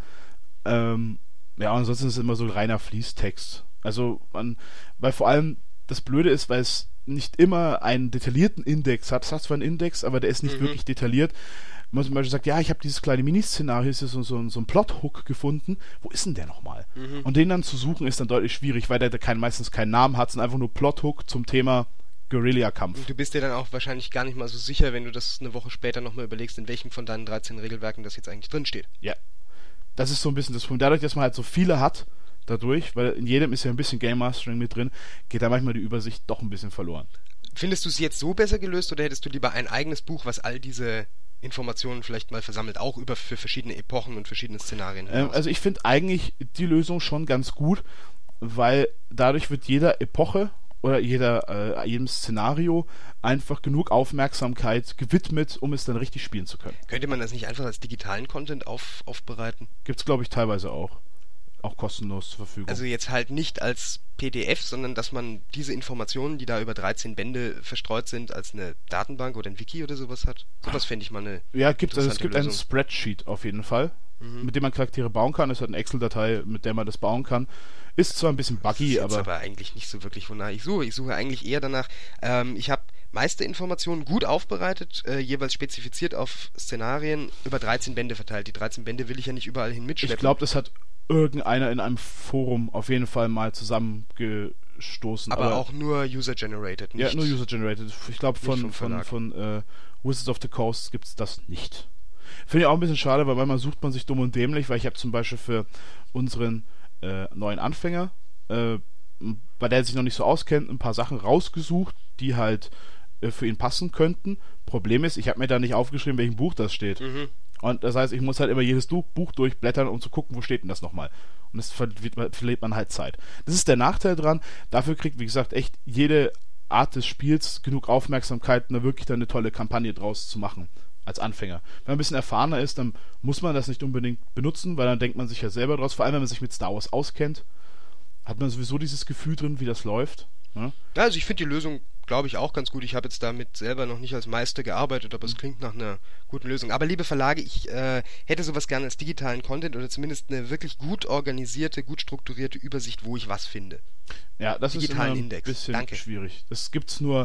Ähm, ja, und ansonsten ist es immer so reiner Fließtext. Also man, weil vor allem das Blöde ist, weil es nicht immer einen detaillierten Index hat. Es hat zwar einen Index, aber der ist nicht mhm. wirklich detailliert. Wenn man zum Beispiel sagt, ja, ich habe dieses kleine Mini-Szenario, ist so, so, so ein Plot-Hook gefunden. Wo ist denn der nochmal? Mhm. Und den dann zu suchen ist dann deutlich schwierig, weil der kein, meistens keinen Namen hat, sondern einfach nur Plot-Hook zum Thema Guerilla-Kampf. Du bist dir dann auch wahrscheinlich gar nicht mal so sicher, wenn du das eine Woche später nochmal überlegst, in welchem von deinen dreizehn Regelwerken das jetzt eigentlich drinsteht. Ja. Das ist so ein bisschen das Problem. Dadurch, dass man halt so viele hat, dadurch, weil in jedem ist ja ein bisschen Game Mastering mit drin, geht da manchmal die Übersicht doch ein bisschen verloren. Findest du es jetzt so besser gelöst oder hättest du lieber ein eigenes Buch, was all diese Informationen vielleicht mal versammelt, auch über für verschiedene Epochen und verschiedene Szenarien? Ähm, also ich finde eigentlich die Lösung schon ganz gut, weil dadurch wird jeder Epoche oder jeder, äh, jedem Szenario einfach genug Aufmerksamkeit gewidmet, um es dann richtig spielen zu können. Könnte man das nicht einfach als digitalen Content auf, aufbereiten? Gibt's, glaube ich, teilweise auch. Auch kostenlos zur Verfügung. Also jetzt halt nicht als P D F, sondern dass man diese Informationen, die da über dreizehn Bände verstreut sind, als eine Datenbank oder ein Wiki oder sowas hat. Sowas fände ich mal eine Ja, gibt, also es gibt Lösung. Ein Spreadsheet auf jeden Fall, mhm. mit dem man Charaktere bauen kann. Es hat eine Excel-Datei, mit der man das bauen kann. Ist zwar ein bisschen buggy, das ist aber... aber eigentlich nicht so wirklich, wonach ich suche. Ich suche eigentlich eher danach, ähm, ich habe meiste Informationen gut aufbereitet, äh, jeweils spezifiziert auf Szenarien, über dreizehn Bände verteilt. Die dreizehn Bände will ich ja nicht überall hin mitschleppen. Ich glaube, das hat irgendeiner in einem Forum auf jeden Fall mal zusammengestoßen. Aber, aber auch nur User-Generated, nicht? Ja, nur User-Generated. Ich glaube, von, von, von äh, Wizards of the Coast gibt es das nicht. Finde ich auch ein bisschen schade, weil manchmal sucht man sich dumm und dämlich, weil ich habe zum Beispiel für unseren äh, neuen Anfänger, äh, bei der sich noch nicht so auskennt, ein paar Sachen rausgesucht, die halt äh, für ihn passen könnten. Problem ist, ich habe mir da nicht aufgeschrieben, welchem Buch das steht. Mhm. Und das heißt, ich muss halt immer jedes Buch durchblättern, um zu gucken, wo steht denn das nochmal. Und das verliert man halt Zeit. Das ist der Nachteil dran. Dafür kriegt, wie gesagt, echt jede Art des Spiels genug Aufmerksamkeit, da wirklich dann eine tolle Kampagne draus zu machen. Als Anfänger. Wenn man ein bisschen erfahrener ist, dann muss man das nicht unbedingt benutzen, weil dann denkt man sich ja selber draus. Vor allem, wenn man sich mit Star Wars auskennt, hat man sowieso dieses Gefühl drin, wie das läuft. Ja, ja also ich finde die Lösung, glaube ich, auch ganz gut. Ich habe jetzt damit selber noch nicht als Meister gearbeitet, aber es klingt nach einer guten Lösung. Aber liebe Verlage, ich äh, hätte sowas gerne als digitalen Content oder zumindest eine wirklich gut organisierte, gut strukturierte Übersicht, wo ich was finde. Ja, das digitalen ist immer ein Index. Bisschen Danke. Schwierig. Das gibt's nur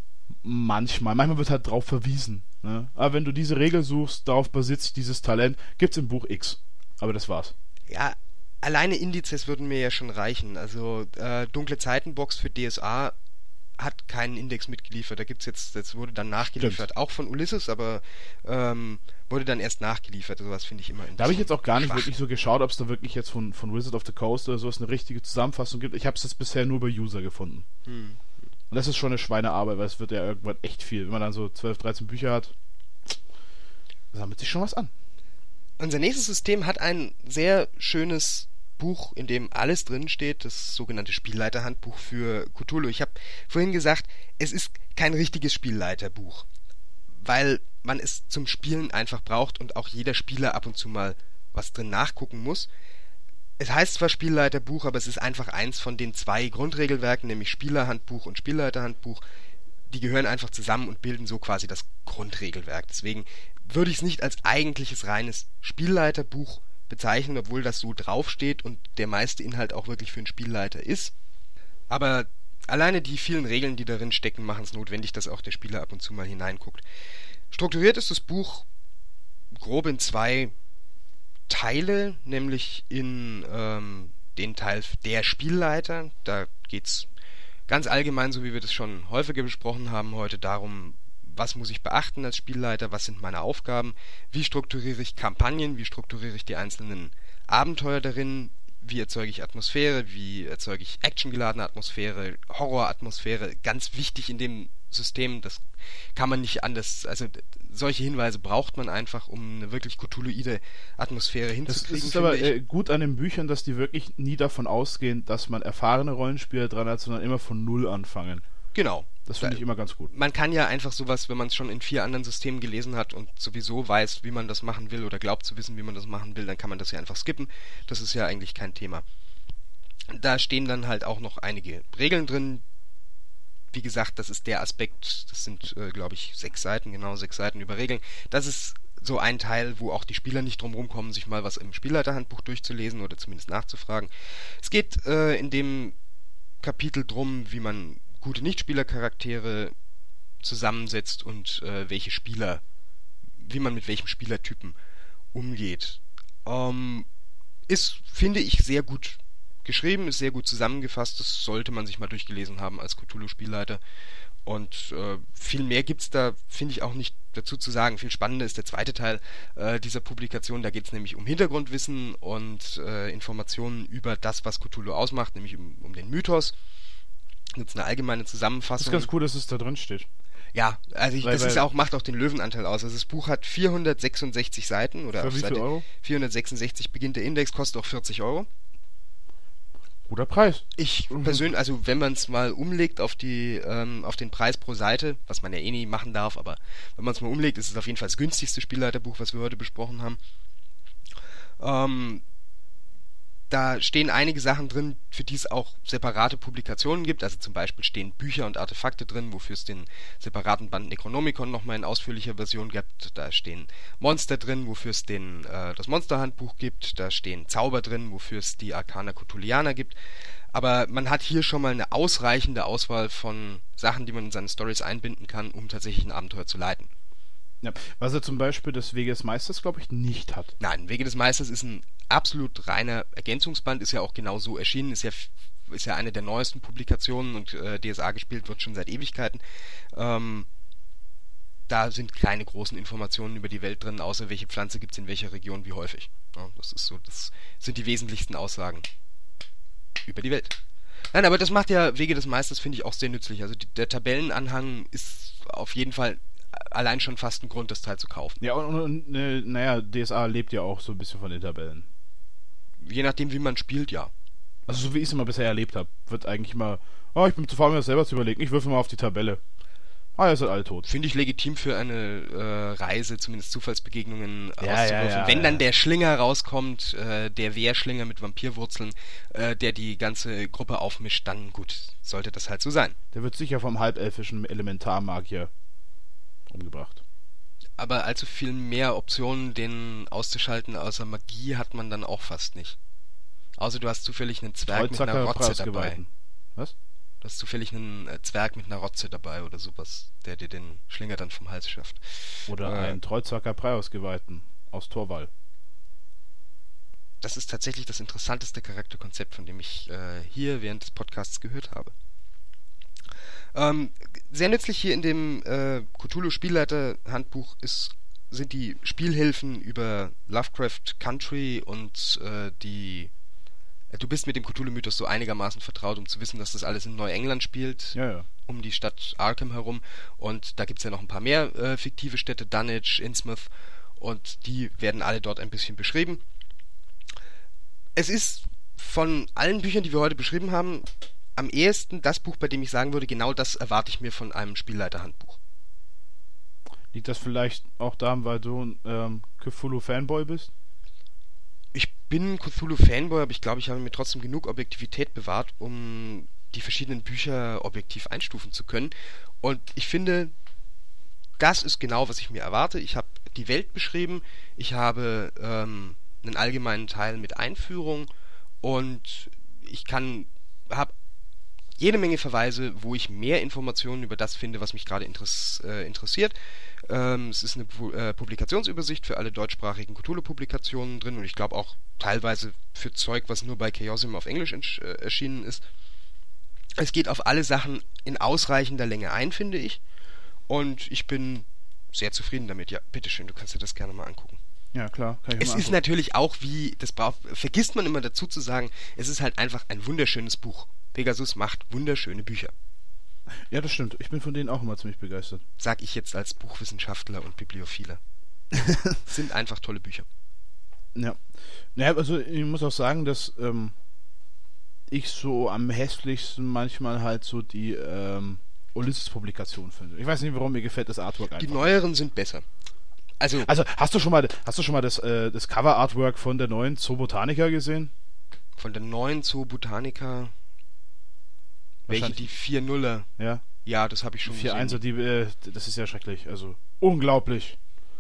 manchmal. Manchmal wird halt drauf verwiesen. Ne? Aber wenn du diese Regel suchst, darauf basiert sich dieses Talent, gibt's im Buch X. Aber das war's. Ja, alleine Indizes würden mir ja schon reichen. Also äh, Dunkle Zeitenbox für D S A hat keinen Index mitgeliefert. Da gibt's jetzt, das wurde dann nachgeliefert. Stimmt. Auch von Ulysses, aber ähm, wurde dann erst nachgeliefert. Sowas finde ich immer interessant. Da habe ich jetzt auch gar nicht schwach. wirklich so geschaut, ob es da wirklich jetzt von, von Wizard of the Coast oder sowas eine richtige Zusammenfassung gibt. Ich habe es jetzt bisher nur bei User gefunden. Hm. Und das ist schon eine Schweinearbeit, weil es wird ja irgendwann echt viel. Wenn man dann so zwölf, dreizehn Bücher hat, sammelt sich schon was an. Unser nächstes System hat ein sehr schönes Buch, in dem alles drin steht, das sogenannte Spielleiterhandbuch für Cthulhu. Ich habe vorhin gesagt, es ist kein richtiges Spielleiterbuch, weil man es zum Spielen einfach braucht und auch jeder Spieler ab und zu mal was drin nachgucken muss. Es heißt zwar Spielleiterbuch, aber es ist einfach eins von den zwei Grundregelwerken, nämlich Spielerhandbuch und Spielleiterhandbuch. Die gehören einfach zusammen und bilden so quasi das Grundregelwerk. Deswegen würde ich es nicht als eigentliches reines Spielleiterbuch bezeichnen, obwohl das so draufsteht und der meiste Inhalt auch wirklich für einen Spielleiter ist. Aber alleine die vielen Regeln, die darin stecken, machen es notwendig, dass auch der Spieler ab und zu mal hineinguckt. Strukturiert ist das Buch grob in zwei Teile, nämlich in ähm, den Teil der Spielleiter. Da geht's ganz allgemein, so wie wir das schon häufiger besprochen haben, heute darum, was muss ich beachten als Spielleiter, was sind meine Aufgaben, wie strukturiere ich Kampagnen, wie strukturiere ich die einzelnen Abenteuer darin, wie erzeuge ich Atmosphäre, wie erzeuge ich actiongeladene Atmosphäre, Horroratmosphäre. Ganz wichtig in dem System, das kann man nicht anders, also solche Hinweise braucht man einfach, um eine wirklich Cthulhuide Atmosphäre hinzukriegen. Das ist aber äh, gut an den Büchern, dass die wirklich nie davon ausgehen, dass man erfahrene Rollenspieler dran hat, sondern immer von Null anfangen. Genau. Das finde ich immer ganz gut. Man kann ja einfach sowas, wenn man es schon in vier anderen Systemen gelesen hat und sowieso weiß, wie man das machen will oder glaubt zu wissen, wie man das machen will, dann kann man das ja einfach skippen. Das ist ja eigentlich kein Thema. Da stehen dann halt auch noch einige Regeln drin. Wie gesagt, das ist der Aspekt, das sind, äh, glaube ich, sechs Seiten, genau, sechs Seiten über Regeln. Das ist so ein Teil, wo auch die Spieler nicht drum rumkommen, sich mal was im Spielleiterhandbuch durchzulesen oder zumindest nachzufragen. Es geht äh, in dem Kapitel drum, wie man gute Nichtspielercharaktere zusammensetzt und äh, welche Spieler, wie man mit welchem Spielertypen umgeht. Ähm, ist, finde ich, sehr gut geschrieben, ist sehr gut zusammengefasst, das sollte man sich mal durchgelesen haben als Cthulhu-Spielleiter. Und äh, viel mehr gibt's da, finde ich, auch nicht dazu zu sagen. Viel spannender ist der zweite Teil äh, dieser Publikation, da geht's nämlich um Hintergrundwissen und äh, Informationen über das, was Cthulhu ausmacht, nämlich um, um den Mythos. Jetzt eine allgemeine Zusammenfassung. Das ist ganz cool, dass es da drin steht. Ja, also ich, weil, das weil ist auch, macht auch den Löwenanteil aus. Also das Buch hat vierhundertsechsundsechzig Seiten oder für auf wie Seite viel Euro? vierhundertsechsundsechzig beginnt der Index, kostet auch vierzig Euro. Guter Preis. Ich persönlich, also wenn man es mal umlegt auf die ähm, auf den Preis pro Seite, was man ja eh nie machen darf, aber wenn man es mal umlegt, ist es auf jeden Fall das günstigste Spielleiterbuch, was wir heute besprochen haben. Ähm, Da stehen einige Sachen drin, für die es auch separate Publikationen gibt. Also zum Beispiel stehen Bücher und Artefakte drin, wofür es den separaten Band Necronomicon nochmal in ausführlicher Version gibt. Da stehen Monster drin, wofür es den, äh, das Monsterhandbuch gibt. Da stehen Zauber drin, wofür es die Arcana Cthulhiana gibt. Aber man hat hier schon mal eine ausreichende Auswahl von Sachen, die man in seine Storys einbinden kann, um tatsächlich ein Abenteuer zu leiten. Ja, was er zum Beispiel des Wege des Meisters, glaube ich, nicht hat. Nein, Wege des Meisters ist ein absolut reiner Ergänzungsband, ist ja auch genau so erschienen, ist ja, ist ja eine der neuesten Publikationen und äh, D S A gespielt wird schon seit Ewigkeiten. Ähm, da sind keine großen Informationen über die Welt drin, außer welche Pflanze gibt es in welcher Region wie häufig. Ja, das ist so, das sind die wesentlichsten Aussagen über die Welt. Nein, aber das macht ja Wege des Meisters, finde ich, auch sehr nützlich. Also die, der Tabellenanhang ist auf jeden Fall allein schon fast ein Grund, das Teil zu kaufen. Ja, und, und äh, naja, D S A lebt ja auch so ein bisschen von den Tabellen. Je nachdem, wie man spielt, ja. Also so wie ich es immer bisher erlebt habe, wird eigentlich immer, oh, ich bin zu faul, mir das selber zu überlegen, ich würfel mal auf die Tabelle. Ah, ihr seid alle tot. Finde ich legitim für eine äh, Reise, zumindest Zufallsbegegnungen ja, auszuwürfeln. ja, ja, Wenn ja. dann der Schlinger rauskommt, äh, der Wehrschlinger mit Vampirwurzeln, äh, der die ganze Gruppe aufmischt, dann gut, sollte das halt so sein. Der wird sicher vom halbelfischen Elementarmagier umgebracht. Aber allzu viel mehr Optionen, den auszuschalten außer Magie, hat man dann auch fast nicht. Außer du hast zufällig einen Zwerg mit einer Rotze dabei. Was? Du hast zufällig einen äh, Zwerg mit einer Rotze dabei oder sowas, der dir den Schlinger dann vom Hals schafft. Oder äh, einen Treutzacker Preiausgeweihten aus Torwall. Das ist tatsächlich das interessanteste Charakterkonzept, von dem ich äh, hier während des Podcasts gehört habe. Ähm, sehr nützlich hier in dem äh, Cthulhu-Spielleiter-Handbuch ist, sind die Spielhilfen über Lovecraft Country und äh, die... Äh, du bist mit dem Cthulhu-Mythos so einigermaßen vertraut, um zu wissen, dass das alles in Neuengland spielt, ja, ja. um die Stadt Arkham herum. Und da gibt's ja noch ein paar mehr äh, fiktive Städte, Dunwich, Innsmouth, und die werden alle dort ein bisschen beschrieben. Es ist von allen Büchern, die wir heute beschrieben haben, am ehesten das Buch, bei dem ich sagen würde, genau das erwarte ich mir von einem Spielleiterhandbuch. Liegt das vielleicht auch daran, weil du ein ähm, Cthulhu-Fanboy bist? Ich bin Cthulhu-Fanboy, aber ich glaube, ich habe mir trotzdem genug Objektivität bewahrt, um die verschiedenen Bücher objektiv einstufen zu können. Und ich finde, das ist genau, was ich mir erwarte. Ich habe die Welt beschrieben, ich habe ähm, einen allgemeinen Teil mit Einführung und ich kann, habe jede Menge Verweise, wo ich mehr Informationen über das finde, was mich gerade interess- äh, interessiert. Ähm, es ist eine Pu- äh, Publikationsübersicht für alle deutschsprachigen Cthulhu-Publikationen drin und ich glaube auch teilweise für Zeug, was nur bei Chaosium auf Englisch entsch- äh, erschienen ist. Es geht auf alle Sachen in ausreichender Länge ein, finde ich. Und ich bin sehr zufrieden damit. Ja, bitteschön, du kannst dir das gerne mal angucken. Ja, klar. Kann ich es mal ist angucken. natürlich auch wie, das braucht, vergisst man immer dazu zu sagen, es ist halt einfach ein wunderschönes Buch. Pegasus macht wunderschöne Bücher. Ja, das stimmt. Ich bin von denen auch immer ziemlich begeistert. Sag ich jetzt als Buchwissenschaftler und Bibliophiler. Sind einfach tolle Bücher. Ja. Naja, also ich muss auch sagen, dass ähm, ich so am hässlichsten manchmal halt so die ähm, Ulysses-Publikation finde. Ich weiß nicht, warum mir gefällt das Artwork einfach. Die neueren sind besser. Also, also hast du schon mal, hast du schon mal das, äh, das Cover-Artwork von der neuen Zoobotanica gesehen? Von der neuen Zoobotanica? Welche, die vier Nuller? Ja. Ja, das habe ich schon gesehen. vier Einser, die, äh, das ist ja schrecklich. Also, unglaublich.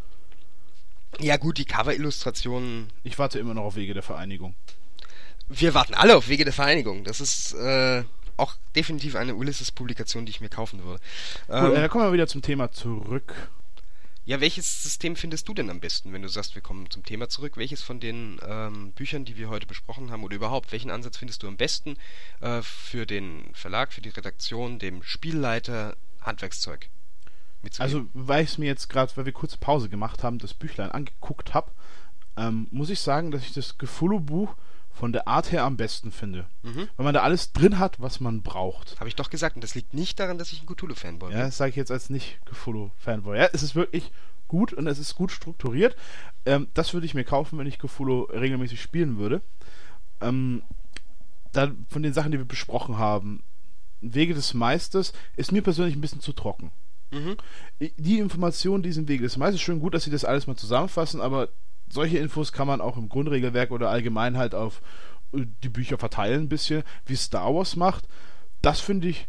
Ja gut, die Cover-Illustrationen... Ich warte immer noch auf Wege der Vereinigung. Wir warten alle auf Wege der Vereinigung. Das ist äh, auch definitiv eine Ulysses-Publikation, die ich mir kaufen würde. Cool, ähm, äh, kommen wir wieder zum Thema zurück. Ja, welches System findest du denn am besten, wenn du sagst, wir kommen zum Thema zurück? Welches von den ähm, Büchern, die wir heute besprochen haben, oder überhaupt, welchen Ansatz findest du am besten äh, für den Verlag, für die Redaktion, dem Spielleiter, Handwerkszeug? Also, weil ich es mir jetzt gerade, weil wir kurz Pause gemacht haben, das Büchlein angeguckt habe, ähm, muss ich sagen, dass ich das Cthulhu-Buch von der Art her am besten finde. Mhm. Weil man da alles drin hat, was man braucht. Habe ich doch gesagt, und das liegt nicht daran, dass ich ein Cthulhu-Fanboy bin. Ja, das sage ich jetzt als nicht-Cthulhu-Fanboy. Ja, es ist wirklich gut und es ist gut strukturiert. Ähm, das würde ich mir kaufen, wenn ich Cthulhu regelmäßig spielen würde. Ähm, dann von den Sachen, die wir besprochen haben, Wege des Meisters, ist mir persönlich ein bisschen zu trocken. Mhm. Die Informationen, diesen Weg des Meisters, schön gut, dass sie das alles mal zusammenfassen, aber solche Infos kann man auch im Grundregelwerk oder allgemein halt auf die Bücher verteilen ein bisschen, wie Star Wars macht. Das finde ich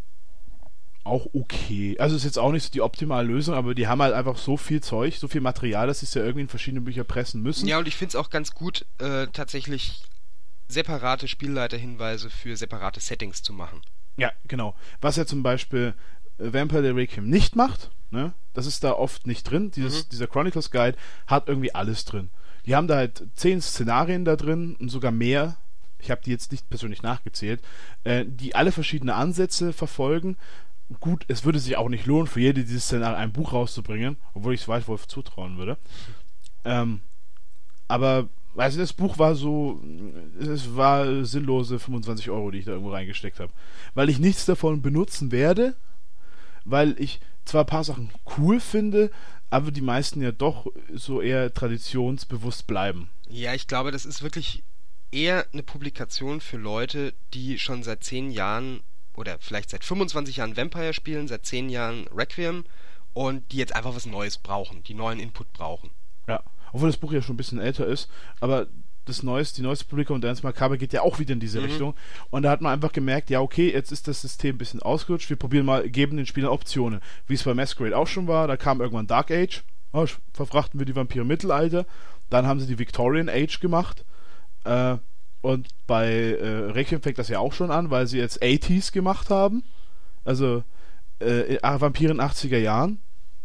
auch okay. Also ist jetzt auch nicht so die optimale Lösung, aber die haben halt einfach so viel Zeug, so viel Material, dass sie es ja irgendwie in verschiedene Bücher pressen müssen. Ja, und ich finde es auch ganz gut, äh, tatsächlich separate Spielleiterhinweise für separate Settings zu machen. Ja, genau. Was ja zum Beispiel Vampire the Requiem nicht macht, ne? Das ist da oft nicht drin. Dieses, mhm. Dieser Chronicles Guide hat irgendwie alles drin. Die haben da halt zehn Szenarien da drin und sogar mehr. Ich habe die jetzt nicht persönlich nachgezählt, äh, die alle verschiedene Ansätze verfolgen. Gut, es würde sich auch nicht lohnen, für jede dieses Szenario ein Buch rauszubringen, obwohl ich es White zutrauen würde. Ähm, aber also das Buch war so, es war sinnlose fünfundzwanzig Euro, die ich da irgendwo reingesteckt habe. Weil ich nichts davon benutzen werde, weil ich zwar ein paar Sachen cool finde, aber die meisten ja doch so eher traditionsbewusst bleiben. Ja, ich glaube, das ist wirklich eher eine Publikation für Leute, die schon seit zehn Jahren oder vielleicht seit fünfundzwanzig Jahren Vampire spielen, seit zehn Jahren Requiem und die jetzt einfach was Neues brauchen, die neuen Input brauchen. Ja, obwohl das Buch ja schon ein bisschen älter ist, aber das neueste, die neueste Publikum und Dance Macabre geht ja auch wieder in diese mhm. Richtung. Und da hat man einfach gemerkt, ja okay, jetzt ist das System ein bisschen ausgerutscht, wir probieren mal, geben den Spielern Optionen. Wie es bei Masquerade auch schon war, da kam irgendwann Dark Age, oh, verfrachten wir die Vampire im Mittelalter, dann haben sie die Victorian Age gemacht, äh, und bei äh, Requiem fängt das ja auch schon an, weil sie jetzt achtziger gemacht haben, also äh, Vampire in achtziger Jahren.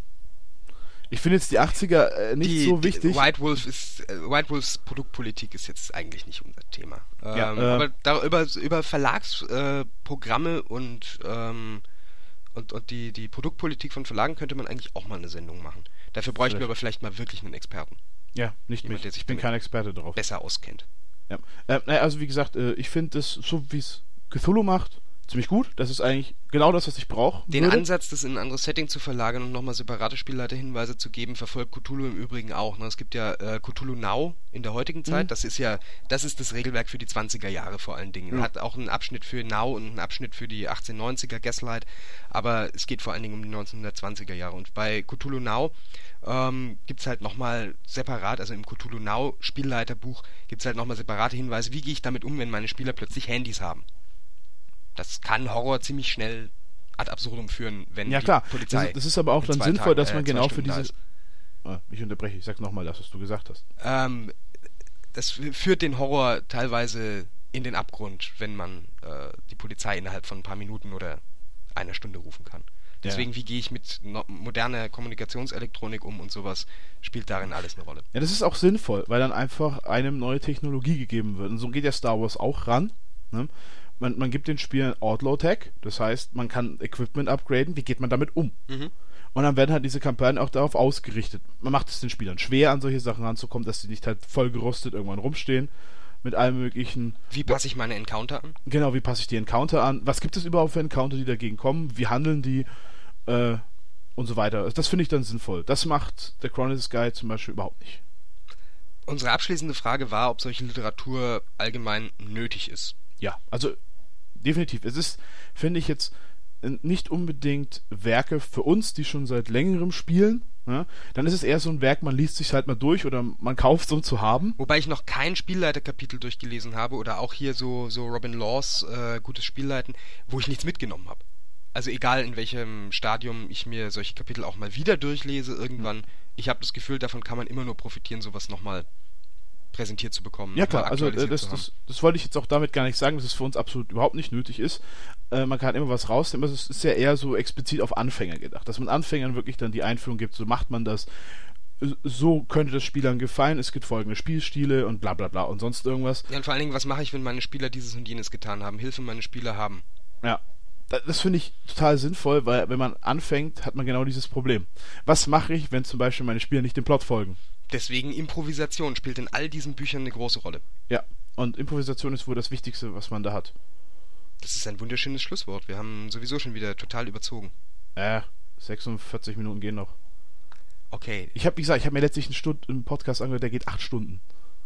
Ich finde jetzt die achtziger äh, nicht die, so wichtig. White Wolf ist, äh, White Wolfs Produktpolitik ist jetzt eigentlich nicht unser Thema. Ähm, ja, äh, aber da, über, über Verlagsprogramme äh, und, ähm, und, und die, die Produktpolitik von Verlagen könnte man eigentlich auch mal eine Sendung machen. Dafür bräuchten vielleicht. wir aber vielleicht mal wirklich einen Experten. Ja, nicht Jemand, mich. Ich bin kein Experte drauf. Besser auskennt. Ja. Äh, also wie gesagt, äh, ich finde das, so wie es Cthulhu macht, ziemlich gut. Das ist eigentlich genau das, was ich brauche. Den würde. Ansatz, das in ein anderes Setting zu verlagern und nochmal separate Spielleiterhinweise zu geben, verfolgt Cthulhu im Übrigen auch. Ne? Es gibt ja äh, Cthulhu Now in der heutigen Zeit. Mhm. Das ist ja, das ist das Regelwerk für die zwanziger Jahre vor allen Dingen. Mhm. Hat auch einen Abschnitt für Now und einen Abschnitt für die achtzehnhundertneunziger Gaslight. Aber es geht vor allen Dingen um die neunzehnhundertzwanziger Jahre. Und bei Cthulhu Now ähm, gibt es halt nochmal separat, also im Cthulhu Now Spielleiterbuch gibt es halt nochmal separate Hinweise, wie gehe ich damit um, wenn meine Spieler plötzlich Handys haben. Das kann Horror ziemlich schnell ad absurdum führen, wenn ja, die klar. Polizei... Das, das ist aber auch dann sinnvoll, Tagen, dass man äh, genau für Stunden dieses... Ah, ich unterbreche, ich sag nochmal das, was du gesagt hast. Ähm, das führt den Horror teilweise in den Abgrund, wenn man äh, die Polizei innerhalb von ein paar Minuten oder einer Stunde rufen kann. Deswegen, ja. Wie gehe ich mit no- moderner Kommunikationselektronik um und sowas, spielt darin alles eine Rolle. Ja, das ist auch sinnvoll, weil dann einfach einem neue Technologie gegeben wird. Und so geht ja Star Wars auch ran, ne? Man, man gibt den Spielern Outlaw-Tech, das heißt, man kann Equipment upgraden, wie geht man damit um? Mhm. Und dann werden halt diese Kampagnen auch darauf ausgerichtet. Man macht es den Spielern schwer, an solche Sachen ranzukommen, dass sie nicht halt voll gerostet irgendwann rumstehen, mit allem möglichen. Wie passe ich meine Encounter an? Genau, wie passe ich die Encounter an? Was gibt es überhaupt für Encounter, die dagegen kommen? Wie handeln die? Äh, und so weiter. Das finde ich dann sinnvoll. Das macht der Chronicles Guide zum Beispiel überhaupt nicht. Unsere abschließende Frage war, ob solche Literatur allgemein nötig ist. Ja, also definitiv. Es ist, finde ich jetzt, nicht unbedingt Werke für uns, die schon seit längerem spielen. Ja? Dann ist es eher so ein Werk, man liest sich halt mal durch oder man kauft es, um zu haben. Wobei ich noch kein Spielleiterkapitel durchgelesen habe oder auch hier so, so Robin Laws äh, gutes Spielleiten, wo ich nichts mitgenommen habe. Also egal in welchem Stadium ich mir solche Kapitel auch mal wieder durchlese, irgendwann, hm. ich habe das Gefühl, davon kann man immer nur profitieren, sowas nochmal präsentiert zu bekommen. Ja klar, also äh, das, das, das wollte ich jetzt auch damit gar nicht sagen, dass es für uns absolut überhaupt nicht nötig ist. Äh, man kann immer was rausnehmen, es ist ja eher so explizit auf Anfänger gedacht, dass man Anfängern wirklich dann die Einführung gibt, so macht man das, so könnte das Spielern gefallen, es gibt folgende Spielstile und bla bla bla und sonst irgendwas. Ja, und vor allen Dingen, was mache ich, wenn meine Spieler dieses und jenes getan haben? Hilfe meine Spieler haben. Ja, das, das finde ich total sinnvoll, weil wenn man anfängt, hat man genau dieses Problem. Was mache ich, wenn zum Beispiel meine Spieler nicht dem Plot folgen? Deswegen Improvisation spielt in all diesen Büchern eine große Rolle. Ja, und Improvisation ist wohl das Wichtigste, was man da hat. Das ist ein wunderschönes Schlusswort. Wir haben sowieso schon wieder total überzogen. Äh, sechsundvierzig Minuten gehen noch. Okay. Ich habe, wie gesagt, ich habe mir letztlich einen, Stund, einen Podcast angehört, der geht acht Stunden.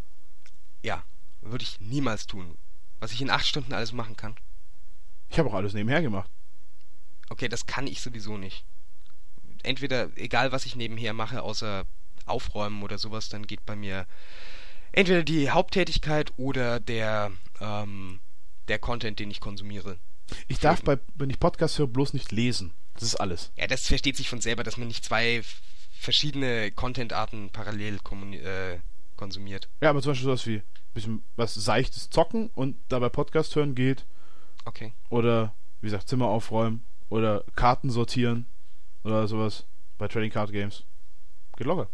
Ja, würde ich niemals tun. Was ich in acht Stunden alles machen kann. Ich habe auch alles nebenher gemacht. Okay, das kann ich sowieso nicht. Entweder, egal was ich nebenher mache, außer aufräumen oder sowas, dann geht bei mir entweder die Haupttätigkeit oder der ähm, der Content, den ich konsumiere. Ich darf bei, wenn ich Podcast höre, bloß nicht lesen. Das ist alles. Ja, das versteht sich von selber, dass man nicht zwei f- verschiedene Content-Arten parallel kommuni- äh, konsumiert. Ja, aber zum Beispiel sowas wie ein bisschen was seichtes Zocken und dabei Podcast hören geht. Okay. Oder, wie gesagt, Zimmer aufräumen oder Karten sortieren oder sowas bei Trading Card Games. Geht locker.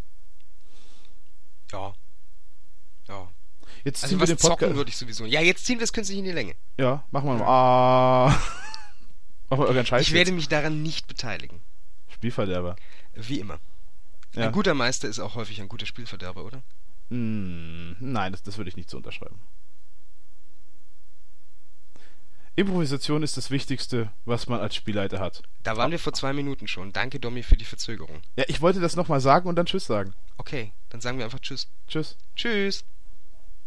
Ja. Ja. Jetzt also ziehen was wir den zocken Podcast. würde ich sowieso. Ja, jetzt ziehen wir es künstlich in die Länge. Ja, machen wir mal. Ah. Machen wir irgendeinen Scheiß. Ich werde mich daran nicht beteiligen. Spielverderber. Wie immer. Ja. Ein guter Meister ist auch häufig ein guter Spielverderber, oder? Hm, nein, das, das würde ich nicht so unterschreiben. Improvisation ist das Wichtigste, was man als Spielleiter hat. Da waren wir vor zwei Minuten schon. Danke, Domi, für die Verzögerung. Ja, ich wollte das nochmal sagen und dann Tschüss sagen. Okay, dann sagen wir einfach Tschüss. Tschüss. Tschüss.